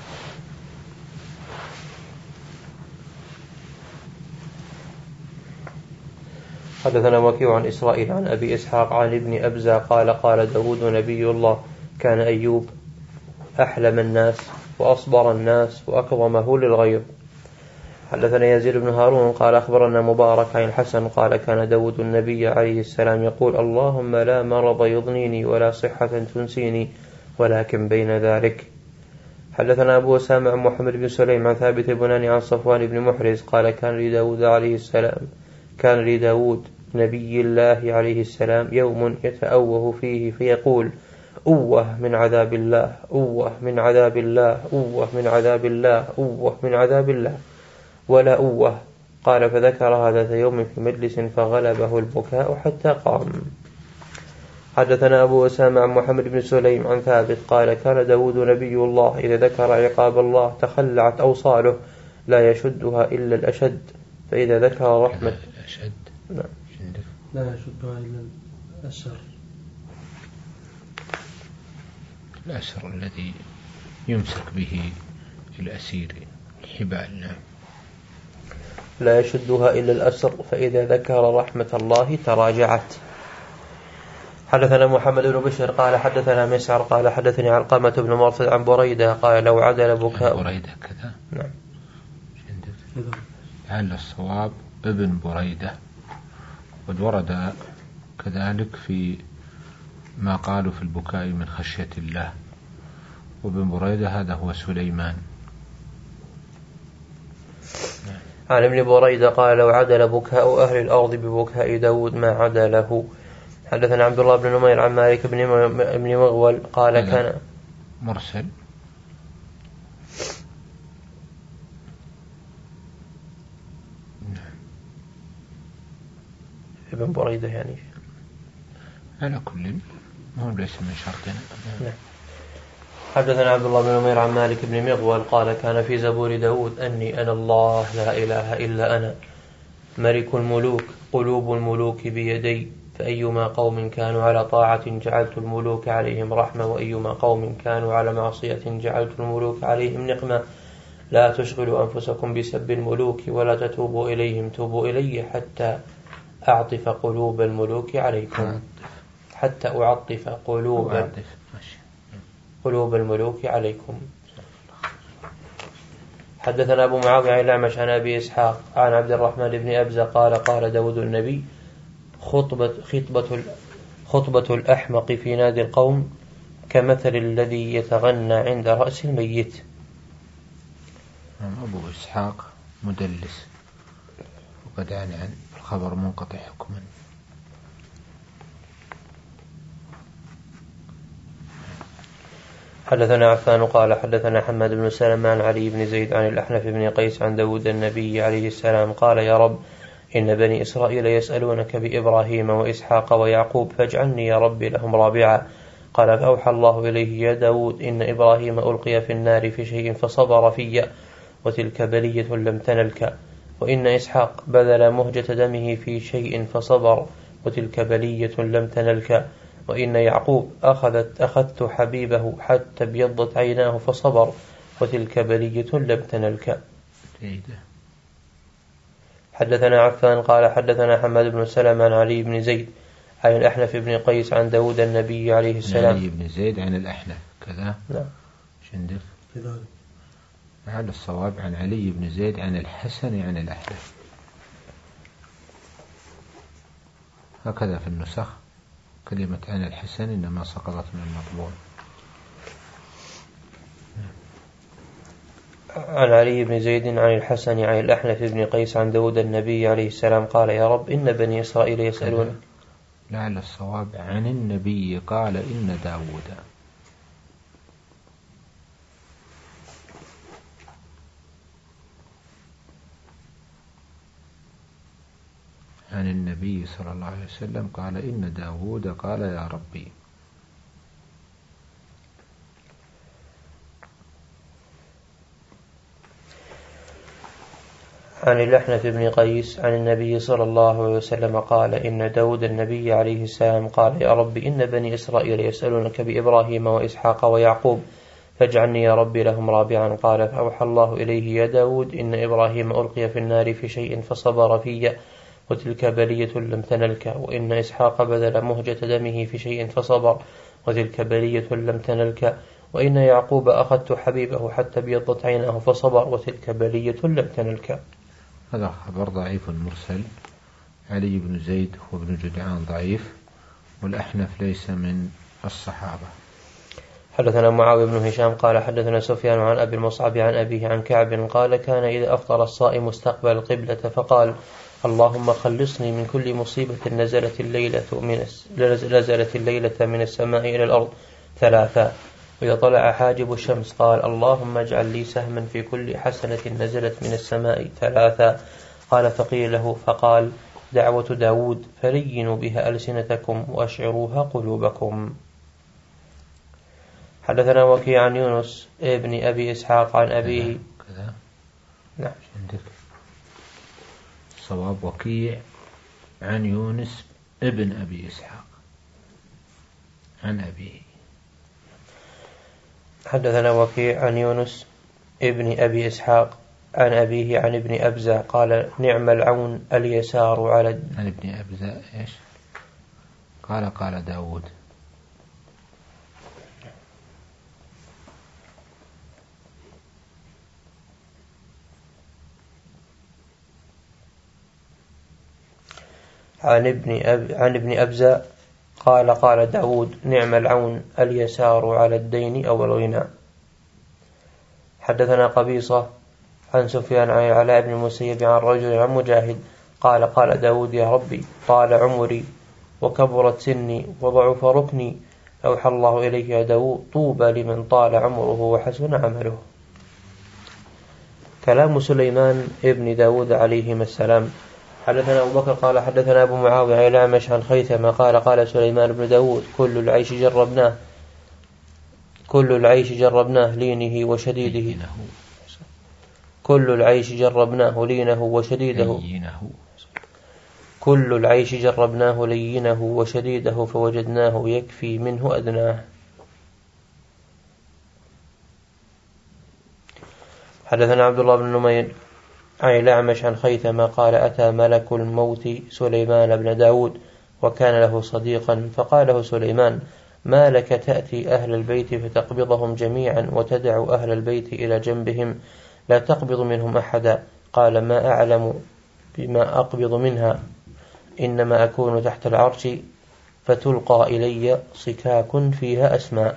حدثنا وكيع عن إسرائيل عن أبي إسحاق عن ابن أبزة قال قال داود نبي الله كان أيوب أحلم الناس وأصبر الناس وأكظمه للغيظ. حدثنا يزيد بن هارون قال أخبرنا مبارك عن الحسن قال كان داود النبي عليه السلام يقول اللهم لا مرض يضنيني ولا صحة تنسيني ولكن بين ذلك. حدثنا أبو أسامة عن محمد بن سليم عن ثابت بناني عن صفوان بن محرز قال كان لداود عليه السلام كان لداود نبي الله عليه السلام يوم يتأوه فيه فيقول أوه من عذاب الله أوه من عذاب الله أوه من عذاب الله أوه من عذاب الله ولا أوه. قال فذكر هذا يوم في مجلس فغلبه البكاء حتى قام. حدثنا أبو أسامة عن محمد بن سليم عن ثابت قال كان داود نبي الله إذا ذكر عقاب الله تخلعت أوصاله لا يشدها إلا الأشد، فإذا ذكر رحمة الأشد نعم. لا يشدها إلا الأسر الأسر الذي يمسك به الأسير الحبال. نعم. لا يشدها إلا الأسر، فإذا ذكر رحمة الله تراجعت. حدثنا محمد بن بشر قال حدثنا مسعر قال حدثني علقمة بن مرثد عن بريدة قال لو عدل بكاء بريدة كذا. نعم. لعل الصواب ابن بريدة، قد ورد كذلك في ما قالوا في البكاء من خشية الله، وابن بريدة هذا هو سليمان. عن ابن بريدة قال لو عدل بكاء أهل الأرض ببكاء داود ما عدله. حدثنا عبد الله بن نمير عن مالك بن مغول قال كان مرسل. ابن بريدة يعني على كل ما هو ليس من شرطنا. نعم. حدثنا عبد الله بن نمير عن مالك بن مغول قال كان في زبور داود أني أنا الله لا إله إلا أنا ملك الملوك قلوب الملوك بيدي فأيما قوم كانوا على طاعة جعلت الملوك عليهم رحمة وأيما قوم كانوا على معصية جعلت الملوك عليهم نقمة لا تشغلوا أنفسكم بسب الملوك ولا تتوبوا إليهم توبوا إلي حتى أعطف قلوب الملوك عليكم حتى أعطف قلوب قلوب الملوك عليكم. حدثنا أبو معاوية عن الأعمش عن أبي إسحاق عن عبد الرحمن بن أبزة قال قال داود النبي خطبة, خطبة, خطبة الأحمق في نادي القوم كمثل الذي يتغنى عند رأس الميت. أبو إسحاق مدلس وقد عن عن الخبر منقطع حكما. حدثنا عفان قال حدثنا حماد بن سلمة عن علي بن زيد عن الأحنف بن قيس عن داود النبي عليه السلام قال يا رب إن بني إسرائيل يسألونك بإبراهيم وإسحاق ويعقوب فاجعلني يا رب لهم رابعا قال فأوحى الله إليه يا داود إن إبراهيم ألقي في النار في شيء فصبر في وتلك بلية لم تنلك وإن إسحاق بذل مهجة دمه في شيء فصبر وتلك بلية لم تنلك وإن يعقوب أخذت أخذت حبيبه حتى ابيضت عيناه فصبر وتلك بلية لم تنلك. حدثنا عفان قال حدثنا حماد بن سلمة عن علي بن زيد عن الأحنف بن قيس عن داود النبي عليه السلام. علي بن زيد عن الأحنف كذا نعم شندف على الصواب عن علي بن زيد عن الحسن عن الأحنف هكذا في النسخ كلمة عن الحسن إنما سقطت من المطبوع. عن علي بن زيد عن الحسن عن الأحنف بن قيس عن داود النبي عليه السلام قال يا رب إن بني إسرائيل يسألون لعل الصواب عن النبي قال إن داود عن النبي صلى الله عليه وسلم قال إن داود قال يا ربي. عن الأحنف بن قيس عن النبي صلى الله عليه وسلم قال إن داود النبي عليه السلام قال يا رب إن بني إسرائيل يسألونك بإبراهيم وإسحاق ويعقوب فاجعلني يا ربي لهم رابعا قال فأوحى الله إليه يا داود إن إبراهيم ألقي في النار في شيء فصبر في وتلك بلية لم تنلك وإن إسحاق بذل مهجة دمه في شيء فصبر وتلك بلية لم تنلك وإن يعقوب أخذت حبيبه حتى ابيضت عيناه فصبر وتلك بلية لم تنلك. هذا خبر ضعيف مرسل. علي بن زيد وابن جدعان ضعيف والأحنف ليس من الصحابة. حدثنا معاوية بن هشام قال حدثنا سفيان عن أبي المصعب عن أبيه عن كعب قال كان إذا أفطر الصائم استقبل القبلة فقال اللهم خلصني من كل مصيبة نزلت الليلة من نزلت الليلة من السماء إلى الأرض ثلاثا. وإذا طلع حاجب الشمس قال اللهم اجعل لي سهما في كل حسنة نزلت من السماء ثلاثا. قال فقيل له فقال دعوة داود فلينوا بها ألسنتكم وأشعروها قلوبكم. حدثنا وكيع عن يونس ابن أبي إسحاق عن أبيه كذا نعم عندك صواب وكيع عن يونس ابن أبي إسحاق عن أبيه. حدثنا وكيع عن يونس ابن أبي إسحاق عن أبيه عن ابن أبزة قال نعم العون اليسار على عن ابن أبزة إيش قال قال داود عن ابن أب عن ابن أبزة قال قال داود نعم العون اليسار على الدين أو الغنى. حدثنا قبيصة عن سفيان عن العلاء بن المسيب عن رجل عن مجاهد قال قال داود يا ربي طال عمري وكبرت سني وضعف ركني أوحى الله إليه يا داود طوبى لمن طال عمره وحسن عمله. كلام سليمان ابن داود عليهما السلام. حدثنا أبو بكر قال حدثنا أبو معاوية عن الأعمش عن خيثمة قال قال سليمان بن داود كل العيش جربناه كل العيش جربناه لينه وشديده كل العيش جربناه لينه وشديده كل العيش جربناه لينه وشديده فوجدناه يكفي منه أدناه. حدثنا عبد الله بن نمير عن الأعمش عن خيثمة قال أتى ملك الموت سليمان بن داود وكان له صديقا فقال له سليمان ما لك تأتي أهل البيت فتقبضهم جميعا وتدع أهل البيت إلى جنبهم لا تقبض منهم أحدا؟ قال ما أعلم بما أقبض منها إنما أكون تحت العرش فتلقى إلي صكاك فيها أسماء.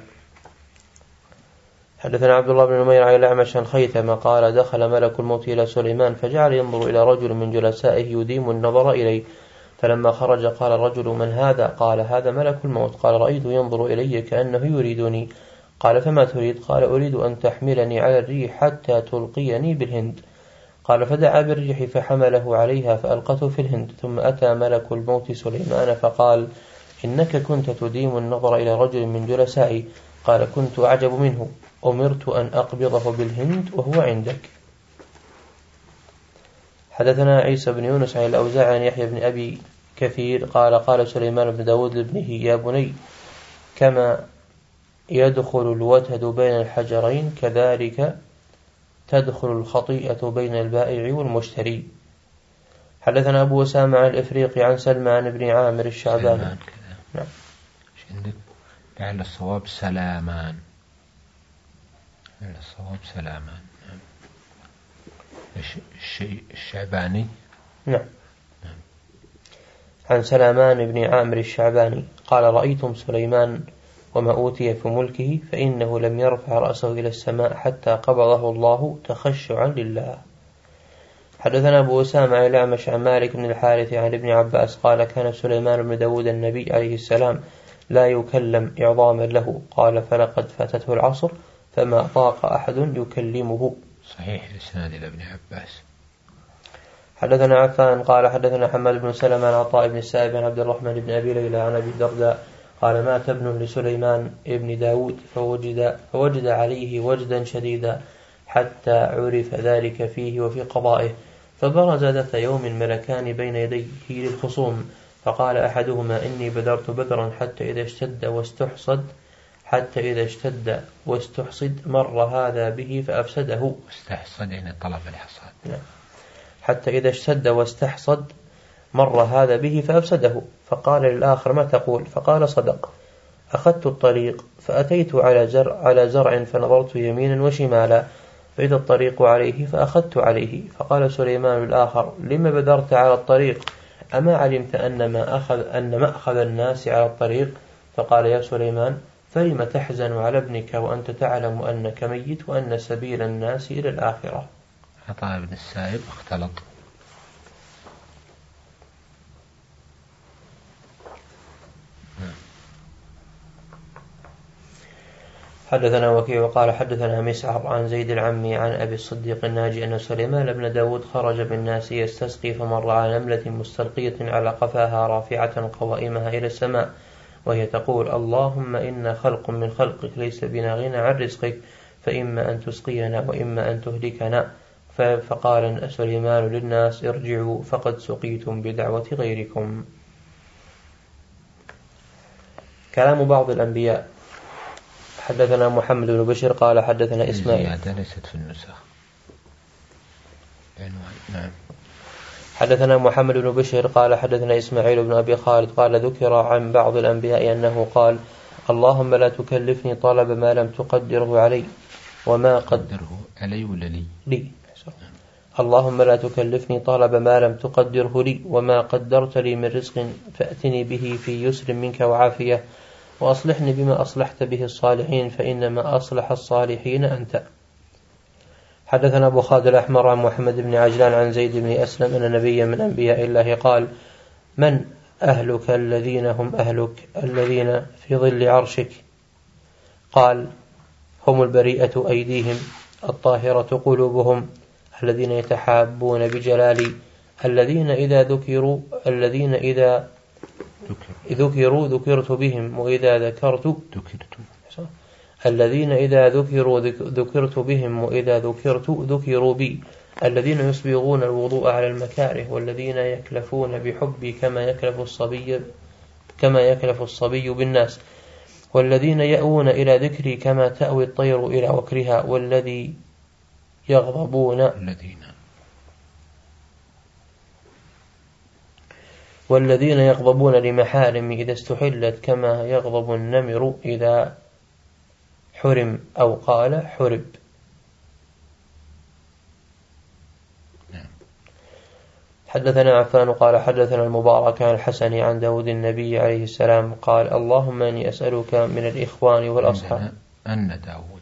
حدثنا عبد الله بن نمير عن الأعمش عن خيثمة قال دخل ملك الموت إلى سليمان فجعل ينظر إلى رجل من جلسائه يديم النظر إليه فلما خرج قال الرجل من هذا؟ قال هذا ملك الموت. قال رأيت ينظر إلي كأنه يريدني. قال فما تريد؟ قال أريد أن تحملني على الريح حتى تلقيني بالهند. قال فدعا بالريح فحمله عليها فألقته في الهند. ثم أتى ملك الموت سليمان فقال إنك كنت تديم النظر إلى رجل من جلسائي. قال كنت أعجب منه أمرت أن أقبضه بالهند وهو عندك. حدثنا عيسى بن يونس عن الأوزاعي عن يحيى بن أبي كثير قال قال سليمان بن داود لابنه يا بني كما يدخل الوتد بين الحجرين كذلك تدخل الخطيئة بين البائع والمشتري. حدثنا أبو أسامة عن الإفريقي عن سلمان بن عامر الشعباني. نعم. لعل الصواب سلامان. لعل الصواب سلامان. الشيء الشعباني. نعم. عن سلامان بن عامر الشعباني قال رأيتم سليمان وما أوتي في ملكه فإنه لم يرفع رأسه إلى السماء حتى قبضه الله تخشعا لله. حدثنا أبو أسامة عن الأعمش عن مالك بن الحارث عن ابن عباس قال كان سليمان بن داود النبي عليه السلام لا يكلم إعظاما له. قال فلقد فاتته العصر فما طاق أحد يكلمه. صحيح الإسناد إلى ابن عباس. حدثنا عفان قال حدثنا حماد بن سلمة عن عطاء بن السائب عن عبد الرحمن بن أبي ليلى عن أبي الدرداء قال مات ابن لسليمان ابن داود فوجد, فوجد عليه وجدا شديدا حتى عرف ذلك فيه وفي قضائه. فبرز ذات يوم ملكان بين يديه للخصوم فقال أحدهما إني بذرت بذرا حتى إذا اشتد واستحصد حتى إذا اشتد واستحصد مر هذا به فأفسده. استحصد يعني طلب الحصاد. نعم. حتى إذا اشتد واستحصد مر هذا به فأفسده. فقال للآخر ما تقول؟ فقال صدق. أخذت الطريق فأتيت على زرع, على زرع فنظرت يمينا وشمالا فإذا الطريق عليه فأخذت عليه. فقال سليمان الآخر لما بذرت على الطريق أما علمت أن ما أخذ, أن ما أخذ الناس على الطريق؟ فقال يا سليمان فلم تحزن على ابنك وأنت تعلم أنك ميت وأن سبيل الناس إلى الآخرة. عطاء بن السائب اختلط. حدثنا وكيع وقال حدثنا مسعر عن زيد العمي عن أبي الصديق الناجي أن سليمان بن داود خرج بالناس يستسقي فمر على نملة مستلقية على قفاها رافعة قوائمها إلى السماء وهي تقول اللهم إنا خلق من خلقك ليس بنا غنى عن رزقك فإما أن تسقينا وإما أن تهلكنا. فقال سليمان للناس ارجعوا فقد سقيتم بدعوة غيركم. كلام بعض الأنبياء. حدثنا محمد بن بشير قال حدثنا إسماعيل. زيادة ليست في النسخ. نعم. حدثنا محمد بن بشير قال حدثنا إسماعيل بن أبي خالد قال ذكر عن بعض الأنبياء أنه قال اللهم لا تكلفني طلب ما لم تقدره علي وما قدره علي ولا لي لي اللهم لا تكلفني طلب ما لم تقدره لي وما قدرت لي من رزق فأتني به في يسر منك وعافية وأصلحني بما أصلحت به الصالحين فإنما أصلح الصالحين أنت. حدثنا أبو خالد الأحمر عن محمد بن عجلان عن زيد بن أسلم أن نبيا من أنبياء الله قال من أهلك الذين هم أهلك الذين في ظل عرشك؟ قال هم البريئة أيديهم الطاهرة قلوبهم الذين يتحابون بجلالي الذين إذا ذكروا الذين إذا ذكروا ذكرت بهم وإذا ذكرت ذكرت الذين إذا ذكروا ذكرت بهم وإذا ذكرت ذكروا بي، الذين يسبغون الوضوء على المكاره، والذين يكلفون بحبي كما يكلف الصبي كما يكلف الصبي بالناس، والذين يأوون إلى ذكري كما تأوي الطير إلى وكرها، والذي يغضبون الذين والذين يغضبون لمحارم إذا استحلت كما يغضب النمر إذا حرم أو قال حرب. حدثنا عفان قال حدثنا المبارك عن الحسن عن داود النبي عليه السلام قال اللهم أني أسألك من الإخوان والأصحاب أن داود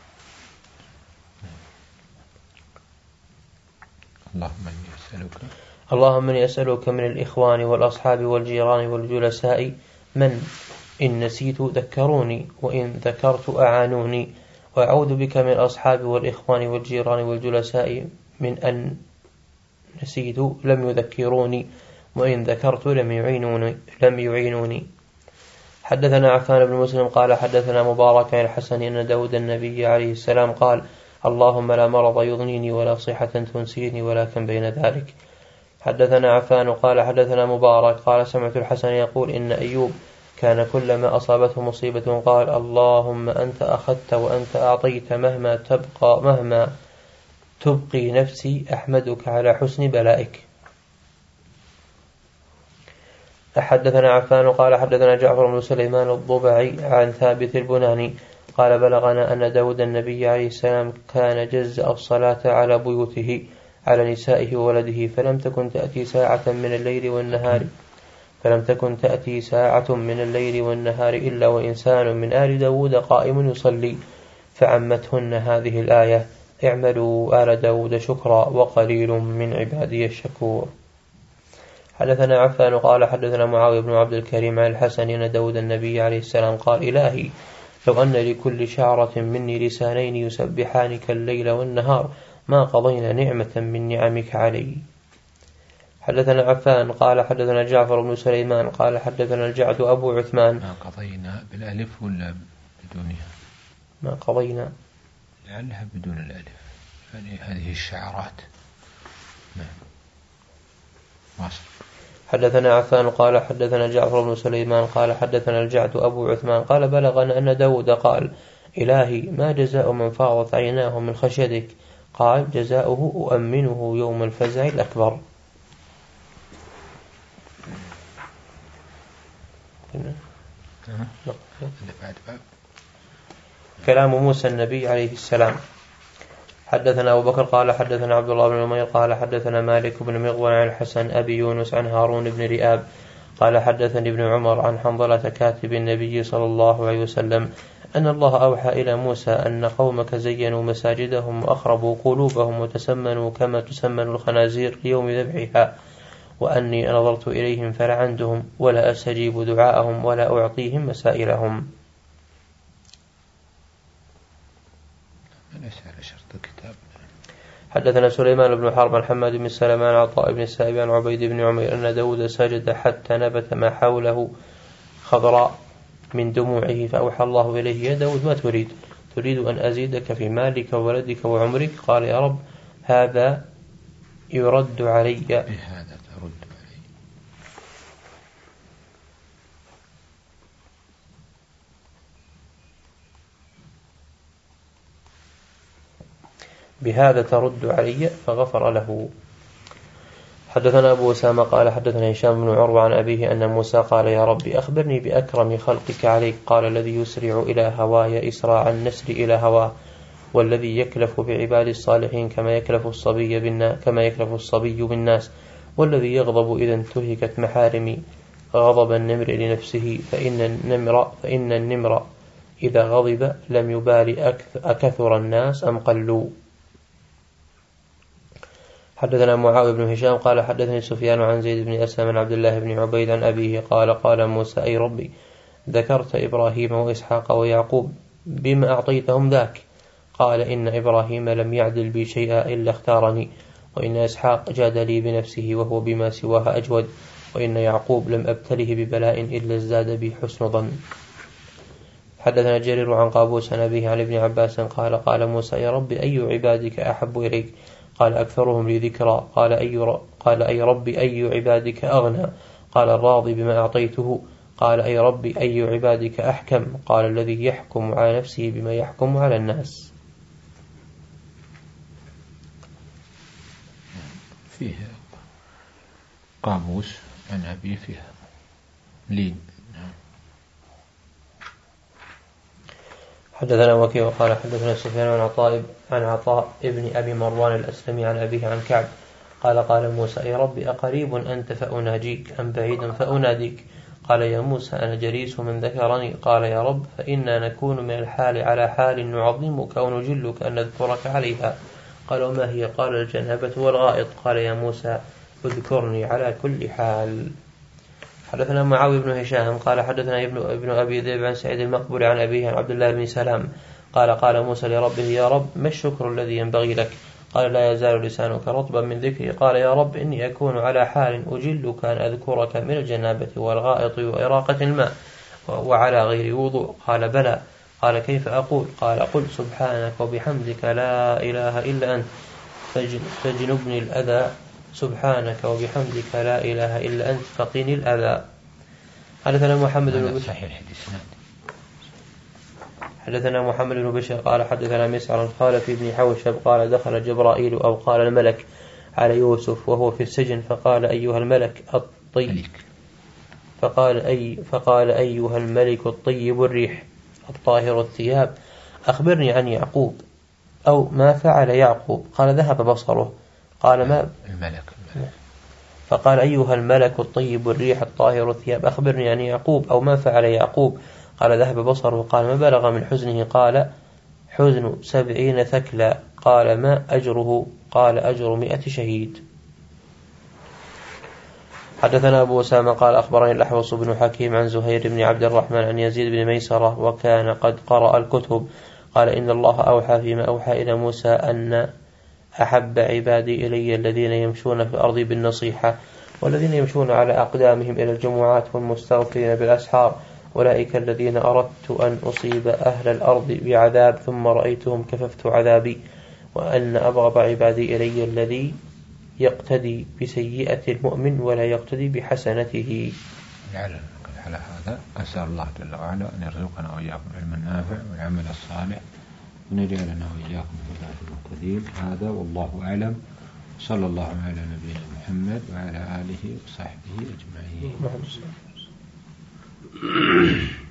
اللهم أني أسألك اللهم أني أسألك من الإخوان والأصحاب والجيران والجلساء من إن نسيت ذكروني وإن ذكرت أعانوني، وأعوذ بك من الأصحاب والإخوان والجيران والجلساء من أن نسيت لم يذكروني وإن ذكرت لم يعينوني, لم يعينوني. حدثنا عفان بن مسلم قال حدثنا مبارك عن الحسن أن داود النبي عليه السلام قال اللهم لا مرض يضنيني ولا صحة تنسيني ولكن بين ذلك. حدثنا عفان قال حدثنا مبارك قال سمعت الحسن يقول إن أيوب كان كلما أصابته مصيبة قال اللهم أنت أخذت وأنت أعطيت مهما تبقى مهما تبقي نفسي أحمدك على حسن بلائك. حدثنا عفان قال حدثنا جعفر بن سليمان الضبعي عن ثابت البناني قال بلغنا أن داود النبي عليه السلام كان جزأ الصلاة على بيوته على نسائه وولده، فلم تكن تأتي ساعة من الليل والنهار فلم تكن تأتي ساعة من الليل والنهار إلا وإنسان من آل داود قائم يصلي، فعمتهن هذه الآية اعملوا آل داود شكرا وقليل من عبادي الشكور. حدثنا عفان قال حدثنا معاوية بن عبد الكريم عن الحسن أن داود النبي عليه السلام قال إلهي لو أن لكل شعرة مني لسانين يسبحانك الليل والنهار ما قضينا نعمة من نعمك علي. حدثنا عفان قال حدثنا جعفر بن سليمان قال حدثنا الجعد أبو عثمان ما قضينا بالألف ولا بدونها؟ ما قضينا لعلها بدون الألف، يعني هذه الشعرات. نعم. واصل. حدثنا عفان قال حدثنا جعفر بن سليمان قال حدثنا الجعد أبو عثمان قال بلغنا أن داود قال إلهي ما جزاء من فاضت عيناه من خشيتك؟ قال جزاؤه أؤمنه يوم الفزع الأكبر. كلام موسى النبي عليه السلام. حدثنا أبو بكر قال حدثنا عبد الله بن عمير قال حدثنا مالك بن مغول عن الحسن أبي يونس عن هارون بن رئاب قال حدثني ابن عمر عن حنظلة كاتب النبي صلى الله عليه وسلم أن الله أوحى إلى موسى أن قومك زينوا مساجدهم وأخربوا قلوبهم وتسمنوا كما تسمن الخنازير ليوم ذبحها، وأني نظرت إليهم فلعنتهم ولا أستجيب دعاءهم ولا أعطيهم مسائلهم. حدثنا سليمان بن حرب عن حماد بن سلمان عن عطاء بن السائب عن عبيد بن عمير أن داود سجد حتى نبت ما حوله خضراء من دموعه، فأوحى الله إليه يا داود ما تريد؟ تريد أن أزيدك في مالك وولدك وعمرك؟ قال يا رب هذا يرد علي. بهذا ترد علي. بهذا ترد علي فغفر له. حدثنا أبو أسامة قال حدثنا هشام بن عروة عن أبيه أن موسى قال يا رب أخبرني بأكرم خلقك عليك. قال الذي يسرع إلى هواي إسراع النسر إلى هواه، والذي يكلف بعباد الصالحين كما يكلف الصبي بالناس كما يكلف الصبي بالناس، والذي يغضب إذا انتهكت محارمي غضب النمر لنفسه، فإن النمر فإن النمر إذا غضب لم يبال أكثر الناس أم قلوا. حدثنا معاوية بن هشام قال حدثني سفيان عن زيد بن أسلم عن عبد الله بن عبيد عن أبيه قال قال موسى أي ربي ذكرت إبراهيم وإسحاق ويعقوب بما أعطيتهم ذاك؟ قال إن إبراهيم لم يعدل بي شيئا إلا اختارني، وإن إسحاق جاد لي بنفسه وهو بما سواها أجود، وإن يعقوب لم أبتله ببلاء إلا ازداد بي حسن ظن. حدثنا جرير عن قابوس عن أبيه عن ابن عباس قال قال موسى يا رب أي عبادك أحب إليك؟ قال أكثرهم لي ذكرى. قال أي, قال أي رب أي عبادك أغنى؟ قال الراضي بما أعطيته. قال أي رب أي عبادك أحكم؟ قال الذي يحكم على نفسه بما يحكم على الناس. فيه قاموس عن أبي فيها لين. حدثنا وكيع وقال حدثنا سفيان عن عطاء عن عطاء ابن أبي مروان الأسلمي عن أبيه عن كعب قال قال موسى يا رب أقريب أنت فأناجيك أم بعيد فأناديك؟ قال يا موسى أنا جليس من ذكرني. قال يا رب فإنا نكون من الحال على حال نعظمك أو نجلك أن نذكرك عليها. قال وما هي؟ قال الجنابة والغائط. قال يا موسى اذكرني على كل حال. حدثنا معاوية بن هشام قال حدثنا ابن, ابن أبي ذئب عن سعيد المقبول عن أبيه عن عبد الله بن سلام قال قال موسى لربه يا رب ما الشكر الذي ينبغي لك؟ قال لا يزال لسانك رطبا من ذكري. قال يا رب إني أكون على حال أجلك أن أذكرك من الجنابة والغائط وإراقة الماء وعلى غير وضوء. قال بلى. قال كيف أقول؟ قال قل سبحانك وبحمدك لا إله إلا أنت فاجنبني الأذى سبحانك وبحمدك لا إله إلا أنت فقني الأذى. حدثنا محمد بن بشر حدثنا محمد بن بشر قال حدثنا مسعر قال في ابن حوشب قال دخل جبرائيل أو قال الملك على يوسف وهو في السجن فقال أيها الملك الطيب فقال أي فقال أيها الملك الطيب الريح الطاهر الثياب أخبرني عن يعقوب أو ما فعل يعقوب؟ قال ذهب بصره. قال ما الملك فقال أيها الملك الطيب الريح الطاهر الثياب أخبرني عن يعقوب أو ما فعل يعقوب؟ قال ذهب بصره. قال ما بلغ من حزنه؟ قال حزن سبعين ثكلا. قال ما أجره؟ قال أجر مئة شهيد. حدثنا أبو أسامة قال أخبرني الأحوص بن حكيم عن زهير بن عبد الرحمن عن يزيد بن ميسرة وكان قد قرأ الكتب قال إن الله أوحى فيما أوحى إلى موسى أن أحب عبادي إلي الذين يمشون في الأرض بالنصيحة والذين يمشون على أقدامهم إلى الجمعات والمستغفرين بالأسحار أولئك الذين أردت أن أصيب أهل الأرض بعذاب ثم رأيتهم كففت عذابي وأن أبغض عبادي إلي الذي يقتدي بسيئة المؤمن ولا يقتدي بحسنته. على هذا أسأل الله جل وعلا أن يرزقنا وإياكم العلم النافع والعمل الصالح ونجعلنا وإياكم هداة المهتدين. هذا والله أعلم. صلى الله على نبينا محمد وعلى آله وصحبه أجمعين.